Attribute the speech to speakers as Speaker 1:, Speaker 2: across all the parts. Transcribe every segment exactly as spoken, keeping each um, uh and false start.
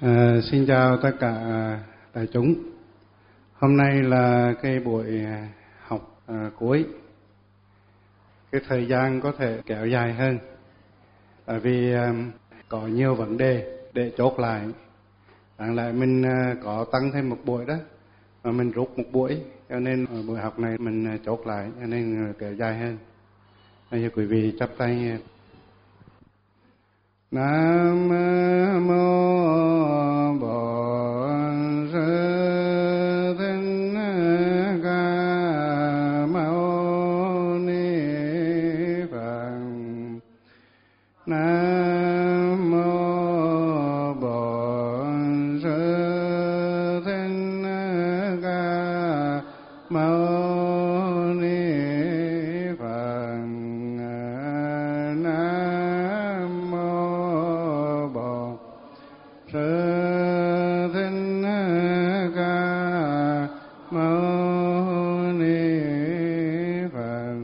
Speaker 1: À, xin chào tất cả đại chúng. Hôm nay là cái buổi học à, cuối. Cái thời gian có thể kéo dài hơn, bởi vì à, có nhiều vấn đề để chốt lại. Đáng lẽ mình à, có tăng thêm một buổi đó, mà mình rút một buổi, cho nên ở buổi học này mình chốt lại, cho nên kéo dài hơn. Bây giờ quý vị chắp tay. Nam mô Bổn Sư Thích Ca Mâu Ni Phật. Nam mô Bổn Sư Thích Ca Mâu Ni Phật. Nam mô Bổn Sư Thích Ca Mâu Ni Phật.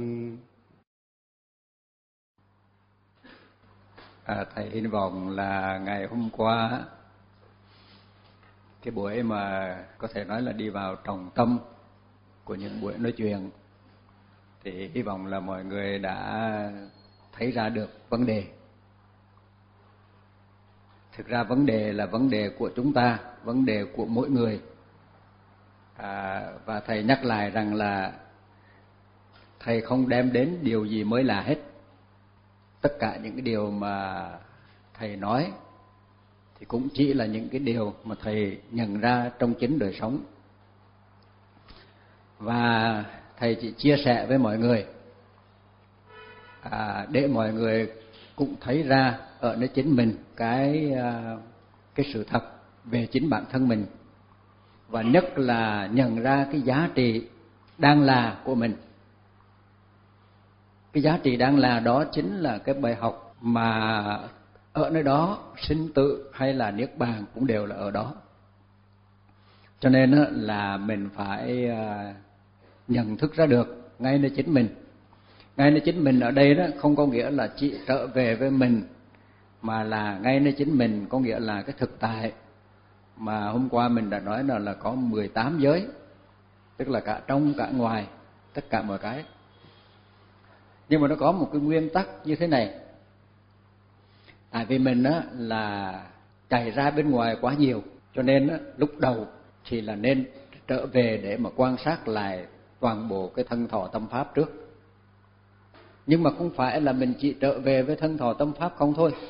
Speaker 2: À, thầy hy vọng là ngày hôm qua cái buổi mà có thể nói là đi vào trọng tâm của những buổi nói chuyện, thì hy vọng là mọi người đã thấy ra được vấn đề. Thực ra vấn đề là vấn đề của chúng ta, vấn đề của mỗi người. À, và thầy nhắc lại rằng là thầy không đem đến điều gì mới lạ hết. Tất cả những cái điều mà thầy nói thì cũng chỉ là những cái điều mà thầy nhận ra trong chính đời sống. Và thầy chỉ chia sẻ với mọi người à, để mọi người cũng thấy ra ở nơi chính mình cái cái sự thật về chính bản thân mình, và nhất là nhận ra cái giá trị đang là của mình. Cái giá trị đang là đó chính là cái bài học mà ở nơi đó sinh tử hay là niết bàn cũng đều là ở đó. Cho nên là mình phải nhận thức ra được ngay nơi chính mình. Ngay nơi chính mình ở đây đó không có nghĩa là chỉ trở về với mình, mà là ngay nơi chính mình có nghĩa là cái thực tại mà hôm qua mình đã nói là, là có mười tám giới, tức là cả trong cả ngoài, tất cả mọi cái. Nhưng mà nó có một cái nguyên tắc như thế này. Tại vì mình á là chạy ra bên ngoài quá nhiều, cho nên á, lúc đầu thì là nên trở về để mà quan sát lại toàn bộ cái thân thọ tâm pháp trước. Nhưng mà không phải là mình chỉ trở về với thân thọ tâm pháp không thôi.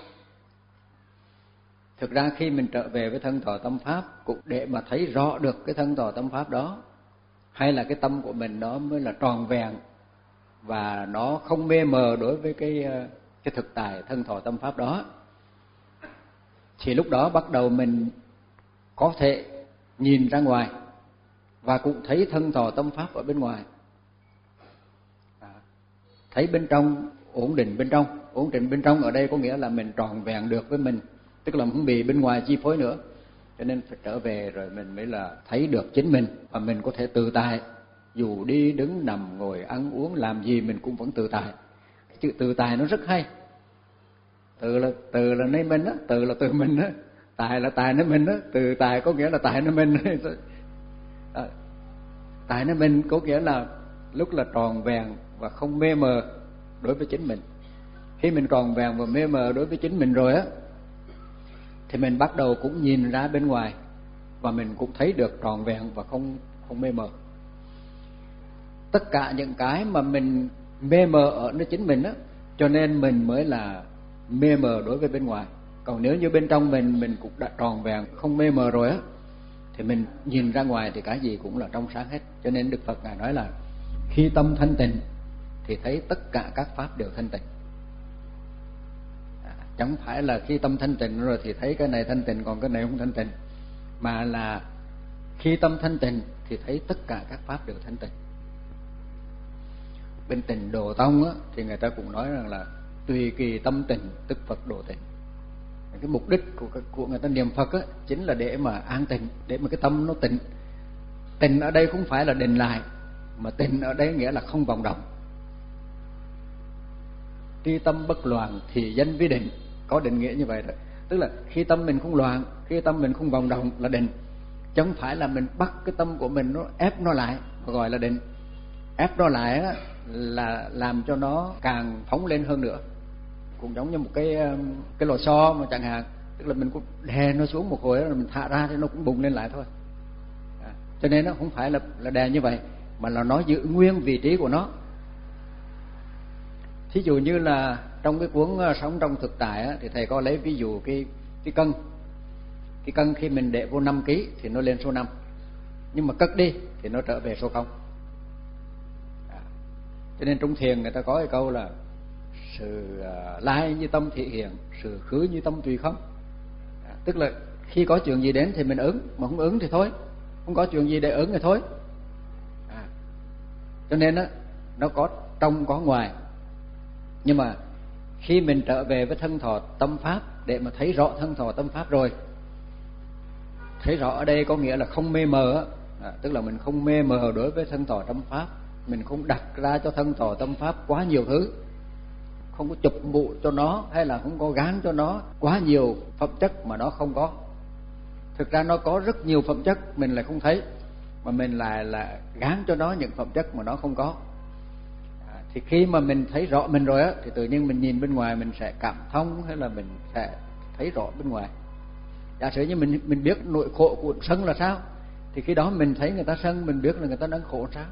Speaker 2: Thực ra khi mình trở về với thân thọ tâm pháp cũng để mà thấy rõ được cái thân thọ tâm pháp đó, hay là cái tâm của mình đó mới là tròn vẹn và nó không mê mờ đối với cái cái thực tại thân thọ tâm pháp đó, thì lúc đó bắt đầu mình có thể nhìn ra ngoài và cũng thấy thân thọ tâm pháp ở bên ngoài. À, thấy bên trong, ổn định bên trong. Ổn định bên trong ở đây có nghĩa là mình tròn vẹn được với mình, tức là không bị bên ngoài chi phối nữa. Cho nên phải trở về rồi mình mới là thấy được chính mình, và mình có thể tự tại. Dù đi đứng nằm ngồi ăn uống làm gì mình cũng vẫn tự tại. Cái chữ tự tại nó rất hay. Tự là tự là nơi mình á, tự là tự mình á, tài là tài nơi mình á. Tự tại có nghĩa là tài nơi mình. À, tài nơi mình có nghĩa là lúc là tròn vẹn và không mê mờ đối với chính mình. Khi mình tròn vẹn và mê mờ đối với chính mình rồi á, thì mình bắt đầu cũng nhìn ra bên ngoài và mình cũng thấy được tròn vẹn và không không mê mờ. Tất cả những cái mà mình mê mờ ở nơi chính mình á, cho nên mình mới là mê mờ đối với bên ngoài. Còn nếu như bên trong mình mình cũng đã tròn vẹn, không mê mờ rồi á, thì mình nhìn ra ngoài thì cái gì cũng là trong sáng hết. Cho nên Đức Phật Ngài nói là khi tâm thanh tịnh thì thấy tất cả các pháp đều thanh tịnh. À, chẳng phải là khi tâm thanh tịnh rồi thì thấy cái này thanh tịnh còn cái này không thanh tịnh, mà là khi tâm thanh tịnh thì thấy tất cả các pháp đều thanh tịnh. Bên Tịnh Độ Tông á, thì người ta cũng nói rằng là tùy kỳ tâm tịnh tức Phật độ tịnh. Cái mục đích của, của người ta niệm Phật á, chính là để mà an tịnh, để mà cái tâm nó tịnh. Tịnh ở đây không phải là định lại, mà tịnh ở đây nghĩa là không vọng động. Tri tâm bất loạn thì danh vi định, có định nghĩa như vậy đó. Tức là khi tâm mình không loạn khi tâm mình không vọng động là định. Chứ không phải là mình bắt cái tâm của mình nó ép nó lại gọi là định. Ép nó lại á, là làm cho nó càng phóng lên hơn nữa. Cũng giống như một cái cái lò xo mà chẳng hạn, tức là mình cũng đè nó xuống một hồi rồi mình thả ra thì nó cũng bùng lên lại thôi. À, cho nên nó không phải là là đè như vậy, mà là nó giữ nguyên vị trí của nó. Thí dụ như là trong cái cuốn Sống trong thực tại á, thì thầy có lấy ví dụ cái cái cân. Cái cân khi mình để vô năm ký thì nó lên số năm, nhưng mà cất đi thì nó trở về số không. À, cho nên trong thiền người ta có cái câu là sự uh, lai như tâm thị hiện, sự khứ như tâm tùy không. À, tức là khi có chuyện gì đến thì mình ứng, mà không ứng thì thôi, không có chuyện gì để ứng thì thôi. À, cho nên á, nó có trong có ngoài. Nhưng mà khi mình trở về với thân thọ tâm pháp để mà thấy rõ thân thọ tâm pháp rồi, thấy rõ ở đây có nghĩa là không mê mờ, à, tức là mình không mê mờ đối với thân thọ tâm pháp, mình không đặt ra cho thân thọ tâm pháp quá nhiều thứ, không có chụp mũ cho nó hay là không có gán cho nó quá nhiều phẩm chất mà nó không có. Thực ra nó có rất nhiều phẩm chất mình lại không thấy, mà mình lại là gán cho nó những phẩm chất mà nó không có. À, thì khi mà mình thấy rõ mình rồi á, thì tự nhiên mình nhìn bên ngoài mình sẽ cảm thông, hay là mình sẽ thấy rõ bên ngoài. Giả sử như mình mình biết nỗi khổ của sân là sao, thì khi đó mình thấy người ta sân, mình biết là người ta đang khổ sao.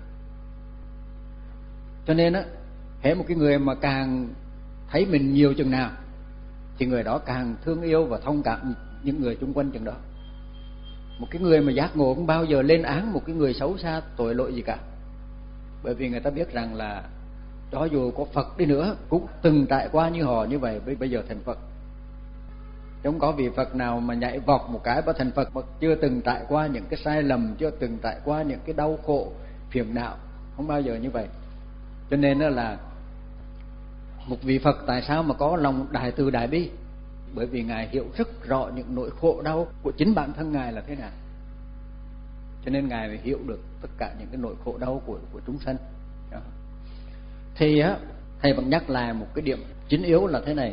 Speaker 2: Cho nên á, hễ một cái người mà càng thấy mình nhiều chừng nào thì người đó càng thương yêu và thông cảm những người xung quanh chừng đó. Một cái người mà giác ngộ không bao giờ lên án một cái người xấu xa tội lỗi gì cả, bởi vì người ta biết rằng là cho dù có Phật đi nữa cũng từng trải qua như họ như vậy, bây giờ thành Phật. Không có vị Phật nào mà nhảy vọt một cái và thành Phật mà chưa từng trải qua những cái sai lầm, chưa từng trải qua những cái đau khổ phiền não, không bao giờ như vậy. Cho nên là một vị Phật tại sao mà có lòng đại từ đại bi? Bởi vì Ngài hiểu rất rõ những nỗi khổ đau của chính bản thân Ngài là thế nào, cho nên Ngài mới hiểu được tất cả những cái nỗi khổ đau của của chúng sanh. Đó. Thì á, thầy vẫn nhắc lại một cái điểm chính yếu là thế này: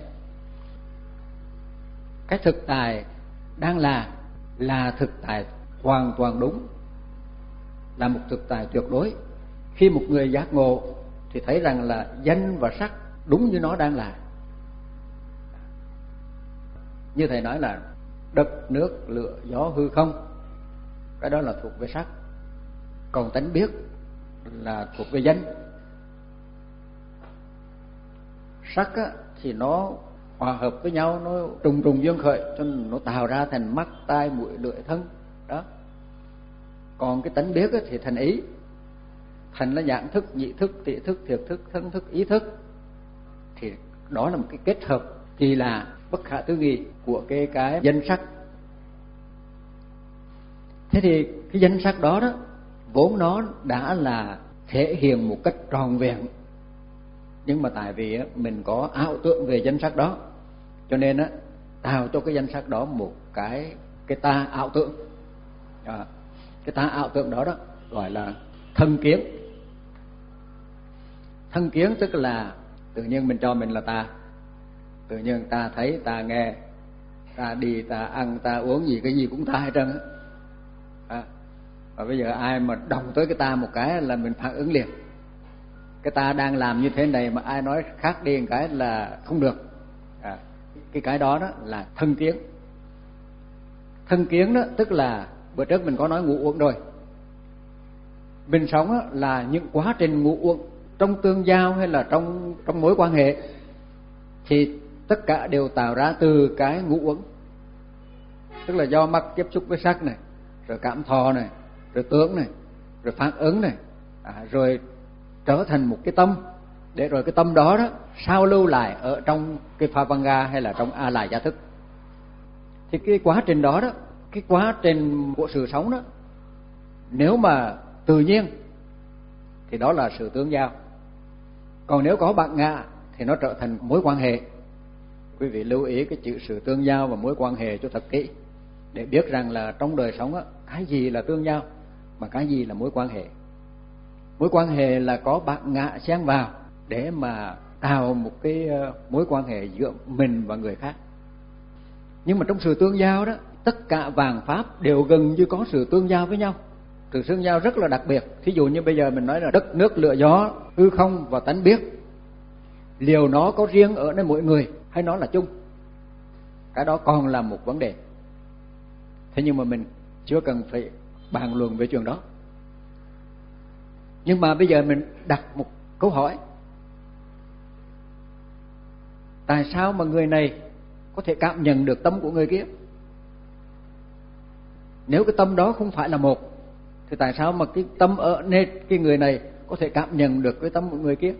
Speaker 2: cái thực tại đang là là thực tại hoàn toàn đúng, là một thực tại tuyệt đối. Khi một người giác ngộ thì thấy rằng là danh và sắc đúng như nó đang là. Như thầy nói là đất, nước, lửa, gió, hư không, cái đó là thuộc về sắc. Còn tánh biết là thuộc về danh. Sắc á, thì nó hòa hợp với nhau, nó trùng trùng duyên khởi cho nên nó tạo ra thành mắt, tai, mũi, lưỡi, thân đó. Còn cái tánh biết á, thì thành ý, thành là nhãn thức, nhị thức, tị thức, thiệt thức, thân thức, ý thức. Thì đó là một cái kết hợp kỳ lạ, bất khả tư nghị của cái cái danh sắc. Thế thì cái danh sắc đó đó vốn nó đã là thể hiện một cách tròn vẹn, nhưng mà tại vì mình có ảo tưởng về danh sắc đó, cho nên á tạo cho cái danh sắc đó một cái cái ta ảo tưởng. À, cái ta ảo tưởng đó đó gọi là thân kiến. Thân kiến tức là tự nhiên mình cho mình là ta, tự nhiên ta thấy, ta nghe, ta đi, ta ăn, ta uống gì, cái gì cũng ta hết trơn á. À, và bây giờ ai mà động tới cái ta một cái là mình phản ứng liền. Cái ta đang làm như thế này mà ai nói khác đi một cái là không được. À, cái cái đó đó là thân kiến. Thân kiến đó tức là bữa trước mình có nói ngũ uẩn rồi. Mình sống đó là những quá trình ngũ uẩn trong tương giao hay là trong trong mối quan hệ thì tất cả đều tạo ra từ cái ngũ uẩn. Tức là do mắt tiếp xúc với sắc này, rồi cảm thọ này, rồi tưởng này, rồi phản ứng này, à, rồi trở thành một cái tâm, để rồi cái tâm đó đó sao lưu lại ở trong cái Phavanga hay là trong A Lại Gia Thức. Thì cái quá trình đó đó, cái quá trình của sự sống đó, nếu mà tự nhiên thì đó là sự tương giao. Còn nếu có bản ngã thì nó trở thành mối quan hệ. Quý vị lưu ý cái chữ sự tương giao và mối quan hệ cho thật kỹ, để biết rằng là trong đời sống á, cái gì là tương giao mà cái gì là mối quan hệ. Mối quan hệ là có bản ngã xen vào để mà tạo một cái mối quan hệ giữa mình và người khác. Nhưng mà trong sự tương giao đó tất cả vạn pháp đều gần như có sự tương giao với nhau. Sự tương giao rất là đặc biệt. Thí dụ như bây giờ mình nói là đất nước lửa gió, hư không và tánh biết, liệu nó có riêng ở nơi mỗi người hay nó là chung? Cái đó còn là một vấn đề. Thế nhưng mà mình chưa cần phải bàn luận về chuyện đó. Nhưng mà bây giờ mình đặt một câu hỏi: tại sao mà người này có thể cảm nhận được tâm của người kia? Nếu cái tâm đó không phải là một, thì tại sao mà cái tâm ở nơi cái người này có thể cảm nhận được cái tâm của người kia?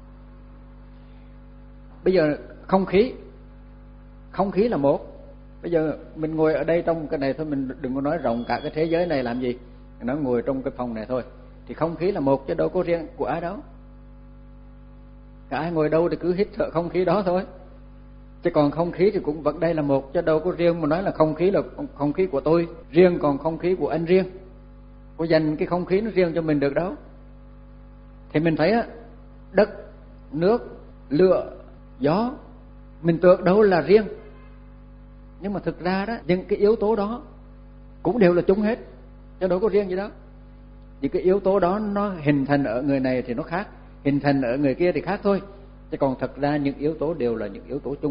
Speaker 2: Bây giờ không khí, không khí là một. Bây giờ mình ngồi ở đây trong cái này thôi, mình đừng có nói rộng cả cái thế giới này làm gì. Nó ngồi trong cái phòng này thôi, thì không khí là một chứ đâu có riêng của ai đâu. Cả ai ngồi đâu thì cứ hít thở không khí đó thôi. Chứ còn không khí thì cũng vẫn đây là một, chứ đâu có riêng mà nói là không khí là không khí của tôi riêng, còn không khí của anh riêng. Có dành cái không khí nó riêng cho mình được đâu. Thì mình thấy á, đất, nước, lửa, gió, mình tưởng đâu là riêng. Nhưng mà thực ra đó, những cái yếu tố đó cũng đều là chung hết, chứ đâu có riêng gì đó. Những cái yếu tố đó nó hình thành ở người này thì nó khác, hình thành ở người kia thì khác thôi. Chứ còn thật ra những yếu tố đều là những yếu tố chung.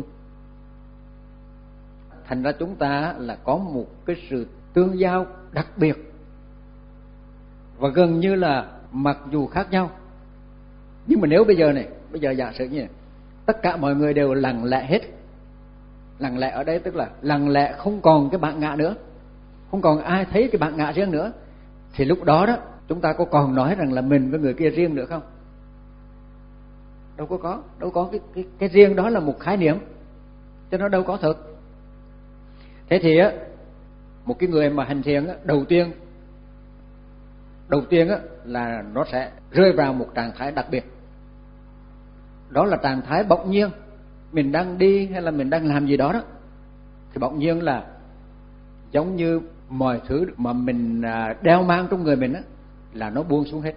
Speaker 2: Thành ra chúng ta là có một cái sự tương giao đặc biệt, và gần như là mặc dù khác nhau. Nhưng mà nếu bây giờ này, bây giờ giả sử như này, tất cả mọi người đều lặng lẽ hết. Lặng lẽ ở đây tức là lặng lẽ, không còn cái bản ngã nữa, không còn ai thấy cái bản ngã riêng nữa. Thì lúc đó đó, chúng ta có còn nói rằng là mình với người kia riêng nữa không? Đâu có có, đâu có cái, cái, cái riêng đó là một khái niệm, cho nó đâu có thực. Thế thì á, một cái người mà hành thiền á, đầu tiên đầu tiên á, là nó sẽ rơi vào một trạng thái đặc biệt. Đó là trạng thái bỗng nhiên. Mình đang đi hay là mình đang làm gì đó đó, thì bỗng nhiên là giống như mọi thứ mà mình đeo mang trong người mình á, là nó buông xuống hết.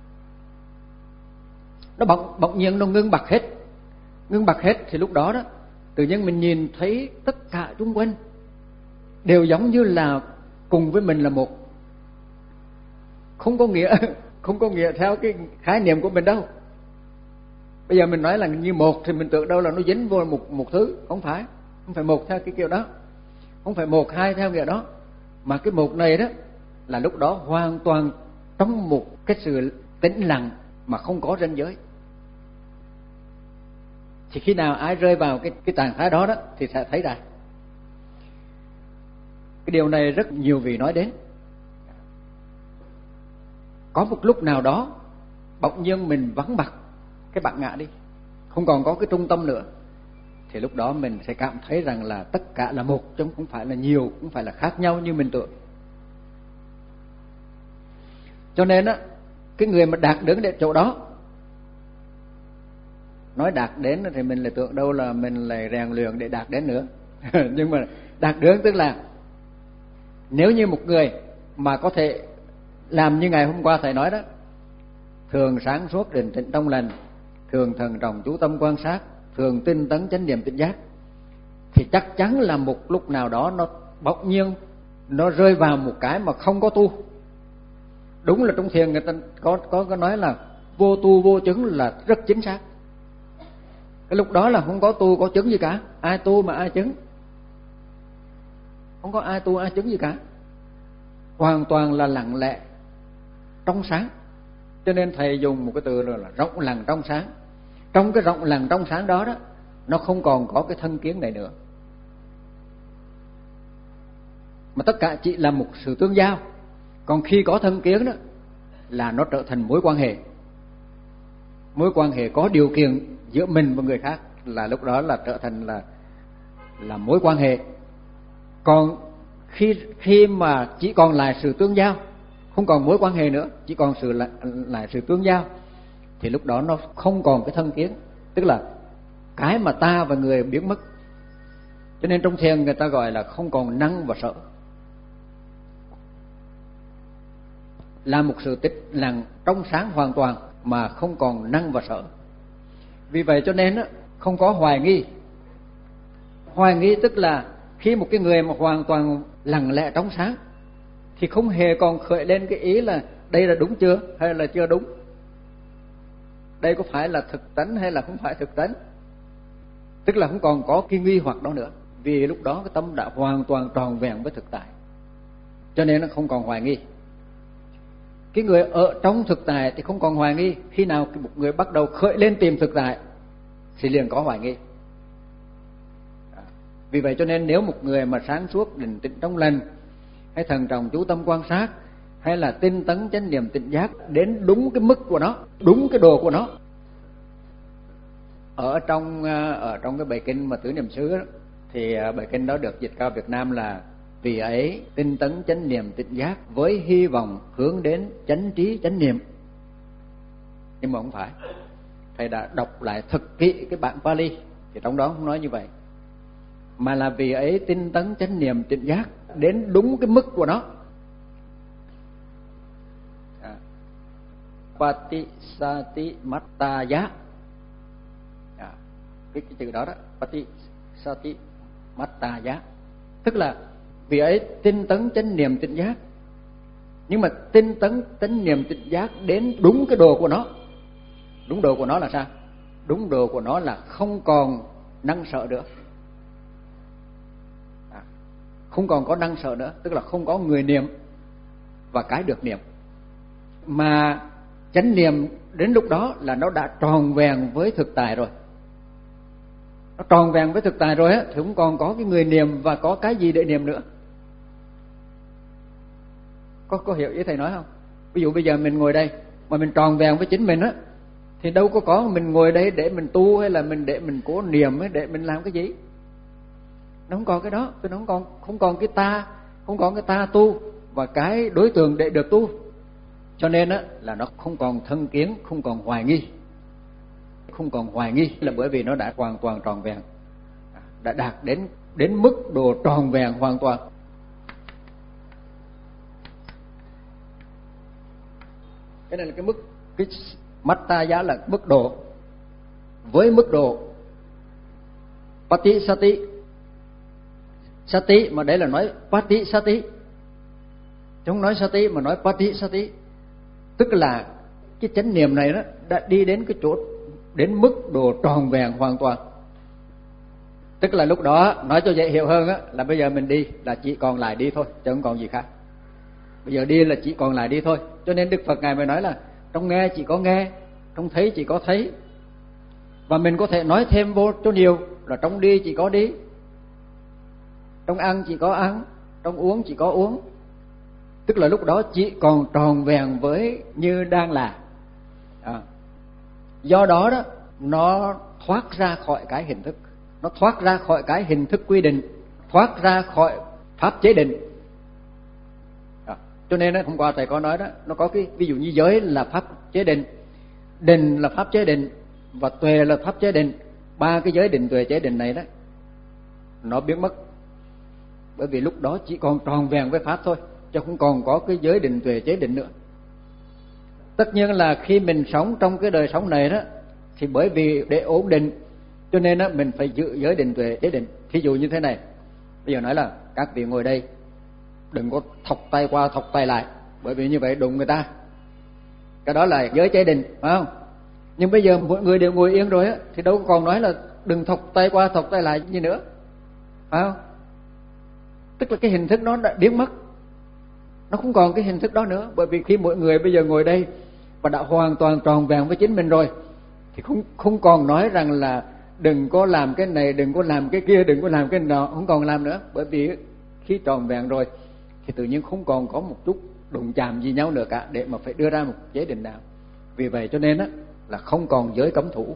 Speaker 2: Nó bỗng, bỗng nhiên nó ngưng bặt hết. Ngưng bặt hết thì lúc đó đó, tự nhiên mình nhìn thấy tất cả xung quanh đều giống như là cùng với mình là một. Không có nghĩa không có nghĩa theo cái khái niệm của mình đâu. Bây giờ mình nói là như một thì mình tưởng đâu là nó dính vô một một thứ, không phải, không phải một theo cái kiểu đó, không phải một hai theo kiểu đó, mà cái một này đó là lúc đó hoàn toàn trong một cái sự tĩnh lặng mà không có ranh giới. Thì khi nào ai rơi vào cái cái trạng thái đó đó thì sẽ thấy ra. Cái điều này rất nhiều vị nói đến. Có một lúc nào đó bỗng nhiên mình vắng mặt cái bản ngã đi, không còn có cái trung tâm nữa, thì lúc đó mình sẽ cảm thấy rằng là tất cả là một, chứ không phải là nhiều, không phải là khác nhau như mình tưởng. Cho nên á, cái người mà đạt đến đến chỗ đó, nói đạt đến thì mình lại tưởng đâu là mình lại rèn luyện để đạt đến nữa. Nhưng mà đạt đến tức là nếu như một người mà có thể làm như ngày hôm qua thầy nói đó, thường sáng suốt định tĩnh trong lành, thường thần trọng chú tâm quan sát, thường tinh tấn chánh niệm tỉnh giác, thì chắc chắn là một lúc nào đó nó bỗng nhiên nó rơi vào một cái mà không có tu. Đúng là trong thiền người ta có có có nói là vô tu vô chứng là rất chính xác. Cái lúc đó là không có tu có chứng gì cả, ai tu mà ai chứng, không có ai tu ai chứng gì cả, hoàn toàn là lặng lẽ trong sáng. Cho nên thầy dùng một cái từ là rộng lặng trong sáng. Trong cái rộng lặng trong sáng đó đó, nó không còn có cái thân kiến này nữa, mà tất cả chỉ là một sự tương giao. Còn khi có thân kiến đó là nó trở thành mối quan hệ, mối quan hệ có điều kiện giữa mình và người khác, là lúc đó là trở thành là là mối quan hệ. Còn khi khi mà chỉ còn lại sự tương giao, không còn mối quan hệ nữa, chỉ còn sự lại, lại sự tương giao, thì lúc đó nó không còn cái thân kiến, tức là cái mà ta và người biến mất. Cho nên trong thiền người ta gọi là không còn năng và sợ, là một sự tĩnh lặng trong sáng hoàn toàn mà không còn năng và sợ. Vì vậy cho nên không có hoài nghi. Hoài nghi tức là Khi một cái người mà hoàn toàn lặng lẽ trong sáng thì không hề còn khởi lên cái ý là đây là đúng chưa hay là chưa đúng, đây có phải là thực tánh hay là không phải thực tánh. Tức là không còn có cái nghi hoặc đó nữa, vì lúc đó cái tâm đã hoàn toàn tròn vẹn với thực tại, cho nên nó không còn hoài nghi. Cái người ở trong thực tại thì không còn hoài nghi. Khi nào một người bắt đầu khởi lên tìm thực tại thì liền có hoài nghi. Vì vậy cho nên nếu một người mà sáng suốt, định tĩnh trong lành, hay thận trọng chú tâm quan sát, hay là tinh tấn chánh niệm tỉnh giác đến đúng cái mức của nó, đúng cái độ của nó. Ở trong ở trong cái bài kinh mà Tứ Niệm xứ đó, thì bài kinh đó được dịch ra Việt Nam là vì ấy tinh tấn chánh niệm tỉnh giác với hy vọng hướng đến chánh trí chánh niệm. Nhưng mà không phải. Thầy đã đọc lại thật kỹ cái bản Pali thì trong đó không nói như vậy, mà là vì ấy tinh tấn chánh niệm tỉnh giác đến đúng cái mức của nó. à. Patisati mattaya, à, cái, cái chữ đó đó, Patisati mattaya, tức là vì ấy tinh tấn chánh niệm tỉnh giác. Nhưng mà tinh tấn chánh niệm tỉnh giác đến đúng cái độ của nó. Đúng độ của nó là sao? Đúng độ của nó là không còn năng sợ nữa, à, không còn có năng sợ nữa, tức là không có người niệm và cái được niệm. Mà chánh niệm đến lúc đó là nó đã tròn vẹn với thực tại rồi. Nó tròn vẹn với thực tại rồi á, thì không còn có cái người niệm và có cái gì để niệm nữa. Có có hiểu ý thầy nói không? Ví dụ bây giờ mình ngồi đây mà mình tròn vẹn với chính mình á, thì đâu có có mình ngồi đây để mình tu hay là mình để mình cố niệm hay để mình làm cái gì. Nó không còn cái đó, nó không còn không còn cái ta, không còn cái ta tu và cái đối tượng để được tu. Cho nên á là nó không còn thân kiến, không còn hoài nghi. Không còn hoài nghi là bởi vì nó đã hoàn toàn tròn vẹn, đã đạt đến đến mức độ tròn vẹn hoàn toàn. Cái này là cái mức, cái Mattaya là mức độ. Với mức độ Pati Sati, Sati mà đấy là nói Pati Sati, chứ không nói Sati mà nói Pati Sati. Tức là cái chánh niệm này đó đã đi đến cái chỗ, đến mức độ tròn vẹn hoàn toàn. Tức là lúc đó nói cho dễ hiểu hơn á, là bây giờ mình đi là chỉ còn lại đi thôi, chứ không còn gì khác. Bây giờ đi là chỉ còn lại đi thôi. Cho nên Đức Phật Ngài mới nói là trong nghe chỉ có nghe, trong thấy chỉ có thấy. Và mình có thể nói thêm vô cho nhiều là trong đi chỉ có đi, trong ăn chỉ có ăn, trong uống chỉ có uống. Tức là lúc đó chỉ còn tròn vẹn với như đang là. À. Do đó đó nó thoát ra khỏi cái hình thức, nó thoát ra khỏi cái hình thức quy định, thoát ra khỏi pháp chế định. À. Cho nên đó, hôm qua thầy có nói đó, nó có cái ví dụ như giới là pháp chế định, định là pháp chế định và tuệ là pháp chế định. Ba cái giới định tuệ chế định này đó nó biến mất, bởi vì lúc đó chỉ còn tròn vẹn với pháp thôi, chứ không còn có cái giới định tuệ chế định nữa. Tất nhiên là khi mình sống trong cái đời sống này đó, thì bởi vì để ổn định cho nên đó, mình phải giữ giới định tuệ chế định. Thí dụ như thế này, bây giờ nói là các vị ngồi đây đừng có thọc tay qua thọc tay lại, bởi vì như vậy đụng người ta, cái đó là giới chế định, phải không? Nhưng bây giờ mọi người đều ngồi yên rồi á, thì đâu còn nói là đừng thọc tay qua thọc tay lại gì nữa, phải không? Tức là cái hình thức nó đã biến mất, nó không còn cái hình thức đó nữa. Bởi vì khi mọi người bây giờ ngồi đây và đã hoàn toàn tròn vẹn với chính mình rồi, thì không không còn nói rằng là đừng có làm cái này, đừng có làm cái kia, đừng có làm cái nọ, không còn làm nữa. Bởi vì khi tròn vẹn rồi thì tự nhiên không còn có một chút đụng chạm gì nhau nữa cả để mà phải đưa ra một chế định nào. Vì vậy cho nên á là không còn giới cấm thủ.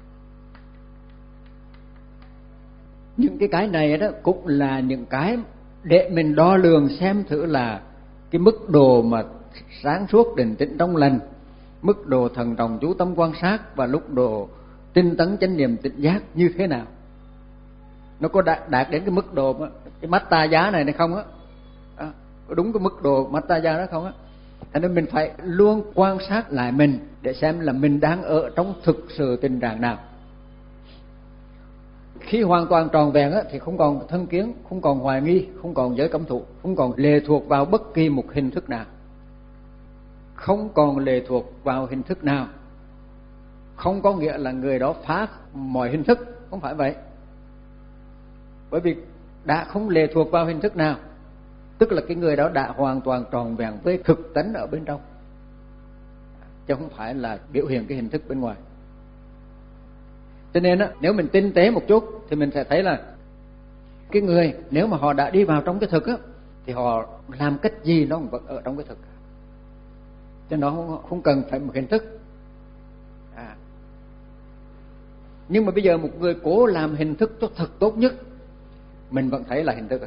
Speaker 2: Những cái cái này đó cũng là những cái để mình đo lường xem thử là cái mức độ mà sáng suốt định tĩnh trong lành, mức độ thận trọng chú tâm quan sát và lúc độ tinh tấn chánh niệm tỉnh giác như thế nào. Nó có đạt, đạt đến cái mức độ mà, cái Mattaya này này không á, à, có đúng cái mức độ Mattaya đó không á. Cho nên mình phải luôn quan sát lại mình để xem là mình đang ở trong thực sự tình trạng nào. khi hoàn toàn tròn vẹn á, thì không còn thân kiến, không còn hoài nghi, không còn giới cấm thụ, không còn lệ thuộc vào bất kỳ một hình thức nào, không còn lệ thuộc vào hình thức nào. Không có nghĩa là người đó phá mọi hình thức, không phải vậy. Bởi vì đã không lệ thuộc vào hình thức nào, tức là cái người đó đã hoàn toàn tròn vẹn với thực tánh ở bên trong, chứ không phải là biểu hiện cái hình thức bên ngoài. Cho nên á, nếu mình tinh tế một chút thì mình sẽ thấy là cái người nếu mà họ đã đi vào trong cái thực á, thì họ làm cách gì nó cũng vẫn ở trong cái thực, cho nó không, không cần phải một hình thức. À. Nhưng mà bây giờ một người cố làm hình thức cho thật tốt nhất, mình vẫn thấy là hình thức.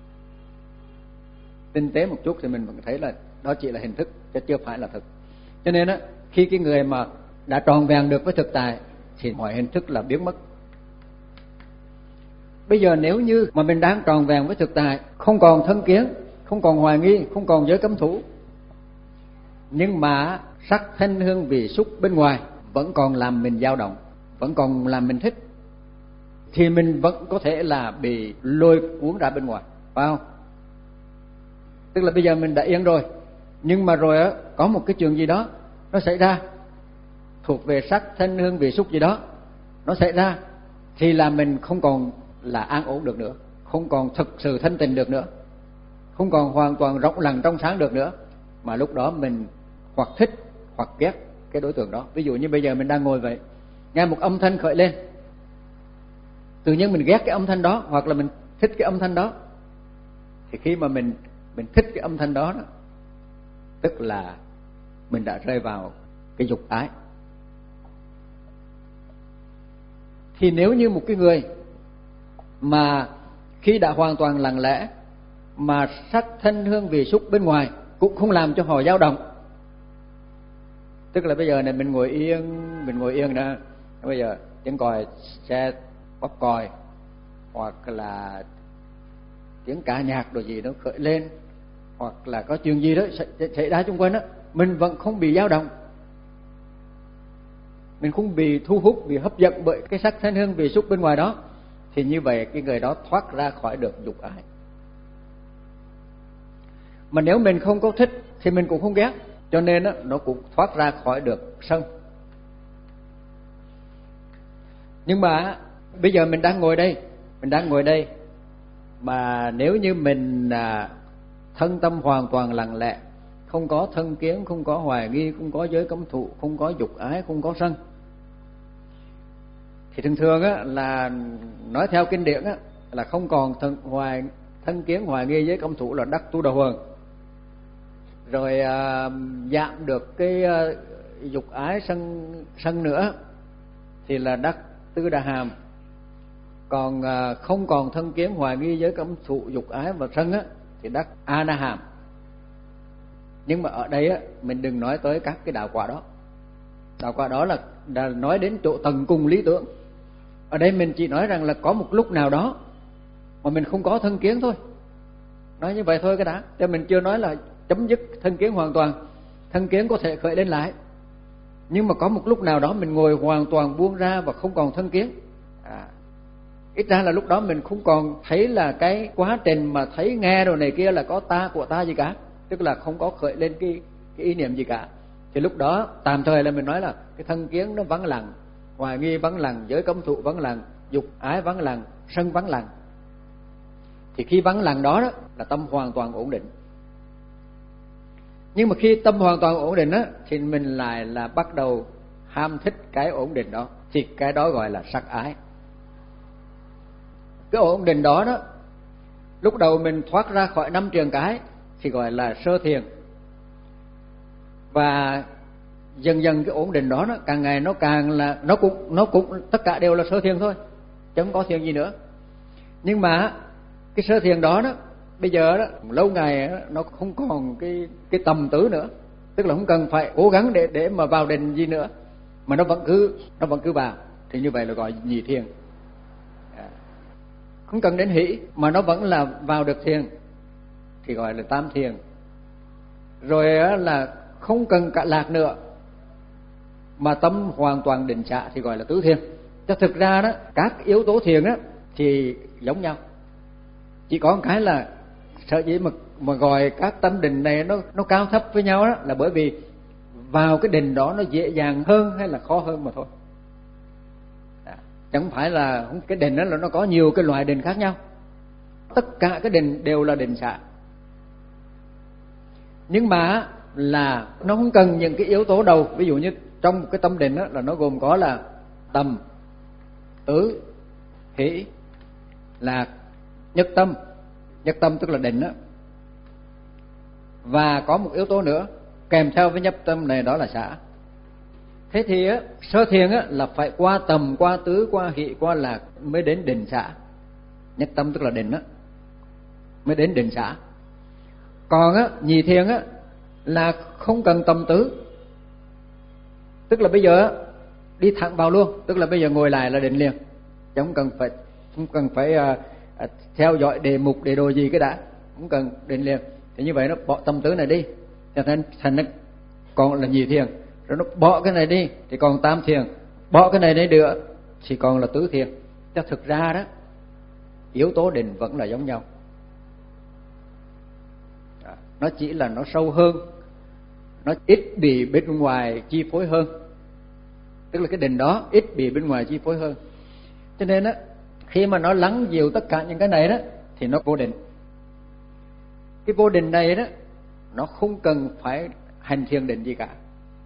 Speaker 2: Tinh tế một chút thì mình vẫn thấy là đó chỉ là hình thức, chứ chưa phải là thực. Cho nên á, khi cái người mà đã tròn vẹn được với thực tại thì mọi hình thức là biến mất. Bây giờ nếu như mà mình đang tròn vẹn với thực tại, không còn thân kiến, không còn hoài nghi, không còn giới cấm thủ, nhưng mà sắc thanh hương vị xúc bên ngoài vẫn còn làm mình dao động, vẫn còn làm mình thích, thì mình vẫn có thể là bị lôi cuốn ra bên ngoài, phải không? Tức là bây giờ mình đã yên rồi, nhưng mà rồi á, có một cái chuyện gì đó nó xảy ra thuộc về sắc thanh hương vị xúc gì đó nó xảy ra, thì là mình không còn là an ổn được nữa, không còn thực sự thanh tịnh được nữa, không còn hoàn toàn rộng lặng trong sáng được nữa, mà lúc đó mình hoặc thích hoặc ghét cái đối tượng đó. Ví dụ như bây giờ mình đang ngồi vậy, nghe một âm thanh khởi lên, tự nhiên mình ghét cái âm thanh đó hoặc là mình thích cái âm thanh đó, thì khi mà mình mình thích cái âm thanh đó, đó tức là mình đã rơi vào cái dục ái. Thì nếu như một cái người mà khi đã hoàn toàn lặng lẽ, mà sắc thanh hương vị xúc bên ngoài cũng không làm cho họ dao động, tức là bây giờ này mình ngồi yên, mình ngồi yên đó, bây giờ tiếng còi xe bóp còi hoặc là tiếng ca nhạc đồ gì nó khởi lên, hoặc là có chuyện gì đó xảy ra xung quanh đó, mình vẫn không bị dao động, mình không bị thu hút, bị hấp dẫn bởi cái sắc thanh hương vị xúc bên ngoài đó, thì như vậy cái người đó thoát ra khỏi được dục ái. Mà nếu mình không có thích thì mình cũng không ghét, cho nên đó, nó cũng thoát ra khỏi được sân. Nhưng mà bây giờ mình đang ngồi đây, mình đang ngồi đây mà nếu như mình à, thân tâm hoàn toàn lặng lẽ, không có thân kiến, không có hoài nghi, không có giới cấm thụ, không có dục ái, không có sân, thì thường thường á, là nói theo kinh điển á, là không còn thân hoài thân kiến, hoài nghi, giới cấm thụ là đắc tu đà huần, rồi à, giảm được cái à, dục ái sân sân nữa thì là đắc tứ đà hàm. Còn à, không còn thân kiến, hoài nghi, giới cấm thụ, dục ái và sân á, thì đắc a na hàm. Nhưng mà ở đây á, mình đừng nói tới các cái đạo quả đó. Đạo quả đó là, là nói đến chỗ tầng cùng lý tưởng. Ở đây mình chỉ nói rằng là có một lúc nào đó mà mình không có thân kiến thôi, nói như vậy thôi cái đã, chứ mình chưa nói là chấm dứt thân kiến hoàn toàn. Thân kiến có thể khởi lên lại, nhưng mà có một lúc nào đó mình ngồi hoàn toàn buông ra và không còn thân kiến. À, ít ra là lúc đó mình không còn thấy là cái quá trình mà thấy nghe đồ này kia là có ta của ta gì cả, tức là không có khởi lên cái, cái ý niệm gì cả. Thì lúc đó tạm thời là mình nói là cái thân kiến nó vắng lặng, hoài nghi vắng lặng, giới cấm thụ vắng lặng, dục ái vắng lặng, sân vắng lặng. Thì khi vắng lặng đó, đó là tâm hoàn toàn ổn định. Nhưng mà khi tâm hoàn toàn ổn định á, thì mình lại là bắt đầu ham thích cái ổn định đó, thì cái đó gọi là sắc ái. Cái ổn định đó đó, lúc đầu mình thoát ra khỏi năm trường cái thì gọi là sơ thiền, và dần dần cái ổn định đó, nó càng ngày nó càng là nó cũng nó cũng tất cả đều là sơ thiền thôi, chứ không có thiền gì nữa. Nhưng mà cái sơ thiền đó đó bây giờ đó lâu ngày đó, nó không còn cái cái tầm tứ nữa, tức là không cần phải cố gắng để để mà vào định gì nữa, mà nó vẫn cứ nó vẫn cứ vào, thì như vậy là gọi nhị thiền. Không cần đến hỷ mà nó vẫn là vào được thiền thì gọi là tam thiền. Rồi là không cần cả lạc nữa mà tâm hoàn toàn định xả thì gọi là tứ thiền. Cho thực ra đó, các yếu tố thiền đó thì giống nhau, chỉ có một cái là sở dĩ mà mà gọi các tâm định này nó nó cao thấp với nhau đó là bởi vì vào cái định đó nó dễ dàng hơn hay là khó hơn mà thôi. À, chẳng phải là cái định đó là nó có nhiều cái loại định khác nhau. Tất cả cái định đều là định xả, nhưng mà là nó không cần những cái yếu tố đầu. Ví dụ như trong cái tâm định đó là nó gồm có là tầm, tứ, hỷ, lạc, nhất tâm. Nhất tâm tức là định đó. Và có một yếu tố nữa kèm theo với nhất tâm này, đó là xả. Thế thì á, sơ thiền á, là phải qua tầm, qua tứ, qua hỷ, qua lạc mới đến định xả. Nhất tâm tức là định đó, mới đến định xả. Còn á, nhị thiền á, là không cần tầm tứ, tức là bây giờ á, đi thẳng vào luôn, tức là bây giờ ngồi lại là định liền, chứ không cần phải không cần phải uh, uh, theo dõi đề mục đề đồ gì cái đã, không cần định liền. Thì như vậy nó bỏ tầm tứ này đi, cho nên thành nó còn là nhị thiền. Rồi nó bỏ cái này đi thì còn tam thiền, bỏ cái này đi nữa thì còn là tứ thiền. Cho thực ra đó, yếu tố định vẫn là giống nhau. Đó, nó chỉ là nó sâu hơn, nó ít bị bên ngoài chi phối hơn. Tức là cái định đó ít bị bên ngoài chi phối hơn. Cho nên á, khi mà nó lắng dịu tất cả những cái này đó thì nó vô định. Cái vô định này đó, nó không cần phải hành thiền định gì cả.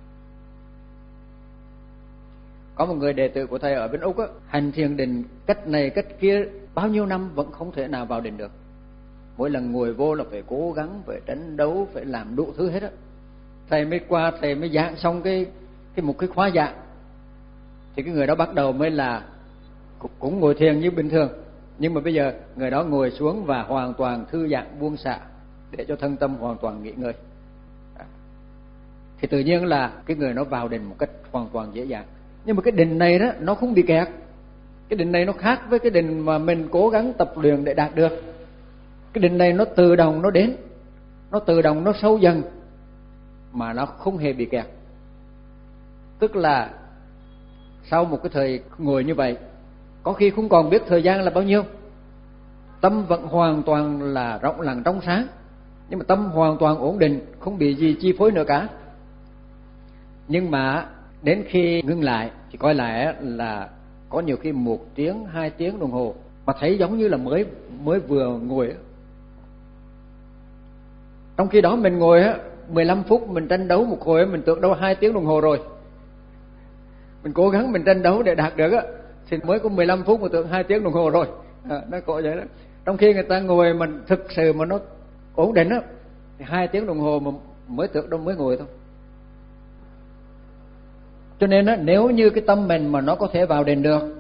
Speaker 2: Có một người đệ tử của thầy ở bên Úc á, hành thiền định cách này cách kia bao nhiêu năm vẫn không thể nào vào định được. Mỗi lần ngồi vô là phải cố gắng, phải tranh đấu, phải làm đủ thứ hết á. Thầy mới qua, thầy mới giảng xong cái cái một cái khóa giảng, thì cái người đó bắt đầu mới là cũng ngồi thiền như bình thường, nhưng mà bây giờ người đó ngồi xuống và hoàn toàn thư giãn buông xả để cho thân tâm hoàn toàn nghỉ ngơi. Thì tự nhiên là cái người nó vào định một cách hoàn toàn dễ dàng. Nhưng mà cái định này đó nó không bị kẹt. Cái định này nó khác với cái định mà mình cố gắng tập luyện để đạt được. Cái định này nó tự động nó đến, nó tự động nó sâu dần mà nó không hề bị kẹt. Tức là sau một cái thời ngồi như vậy, có khi không còn biết thời gian là bao nhiêu, tâm vẫn hoàn toàn là rộng lặng trong sáng, nhưng mà tâm hoàn toàn ổn định, không bị gì chi phối nữa cả. Nhưng mà đến khi ngưng lại thì coi lại là có nhiều khi một tiếng, hai tiếng đồng hồ mà thấy giống như là mới mới vừa ngồi. Trong khi đó mình ngồi á mười lăm phút, mình tranh đấu một hồi mình tưởng đâu hai tiếng đồng hồ rồi. Mình cố gắng mình tranh đấu để đạt được á thì mới có mười lăm phút mà tưởng hai tiếng đồng hồ rồi. À, nó có vậy đó. Trong khi người ta ngồi mình thực sự mà nó ổn định á thì hai tiếng đồng hồ mà mới tưởng đâu mới ngồi thôi. Cho nên á, nếu như cái tâm mình mà nó có thể vào định được,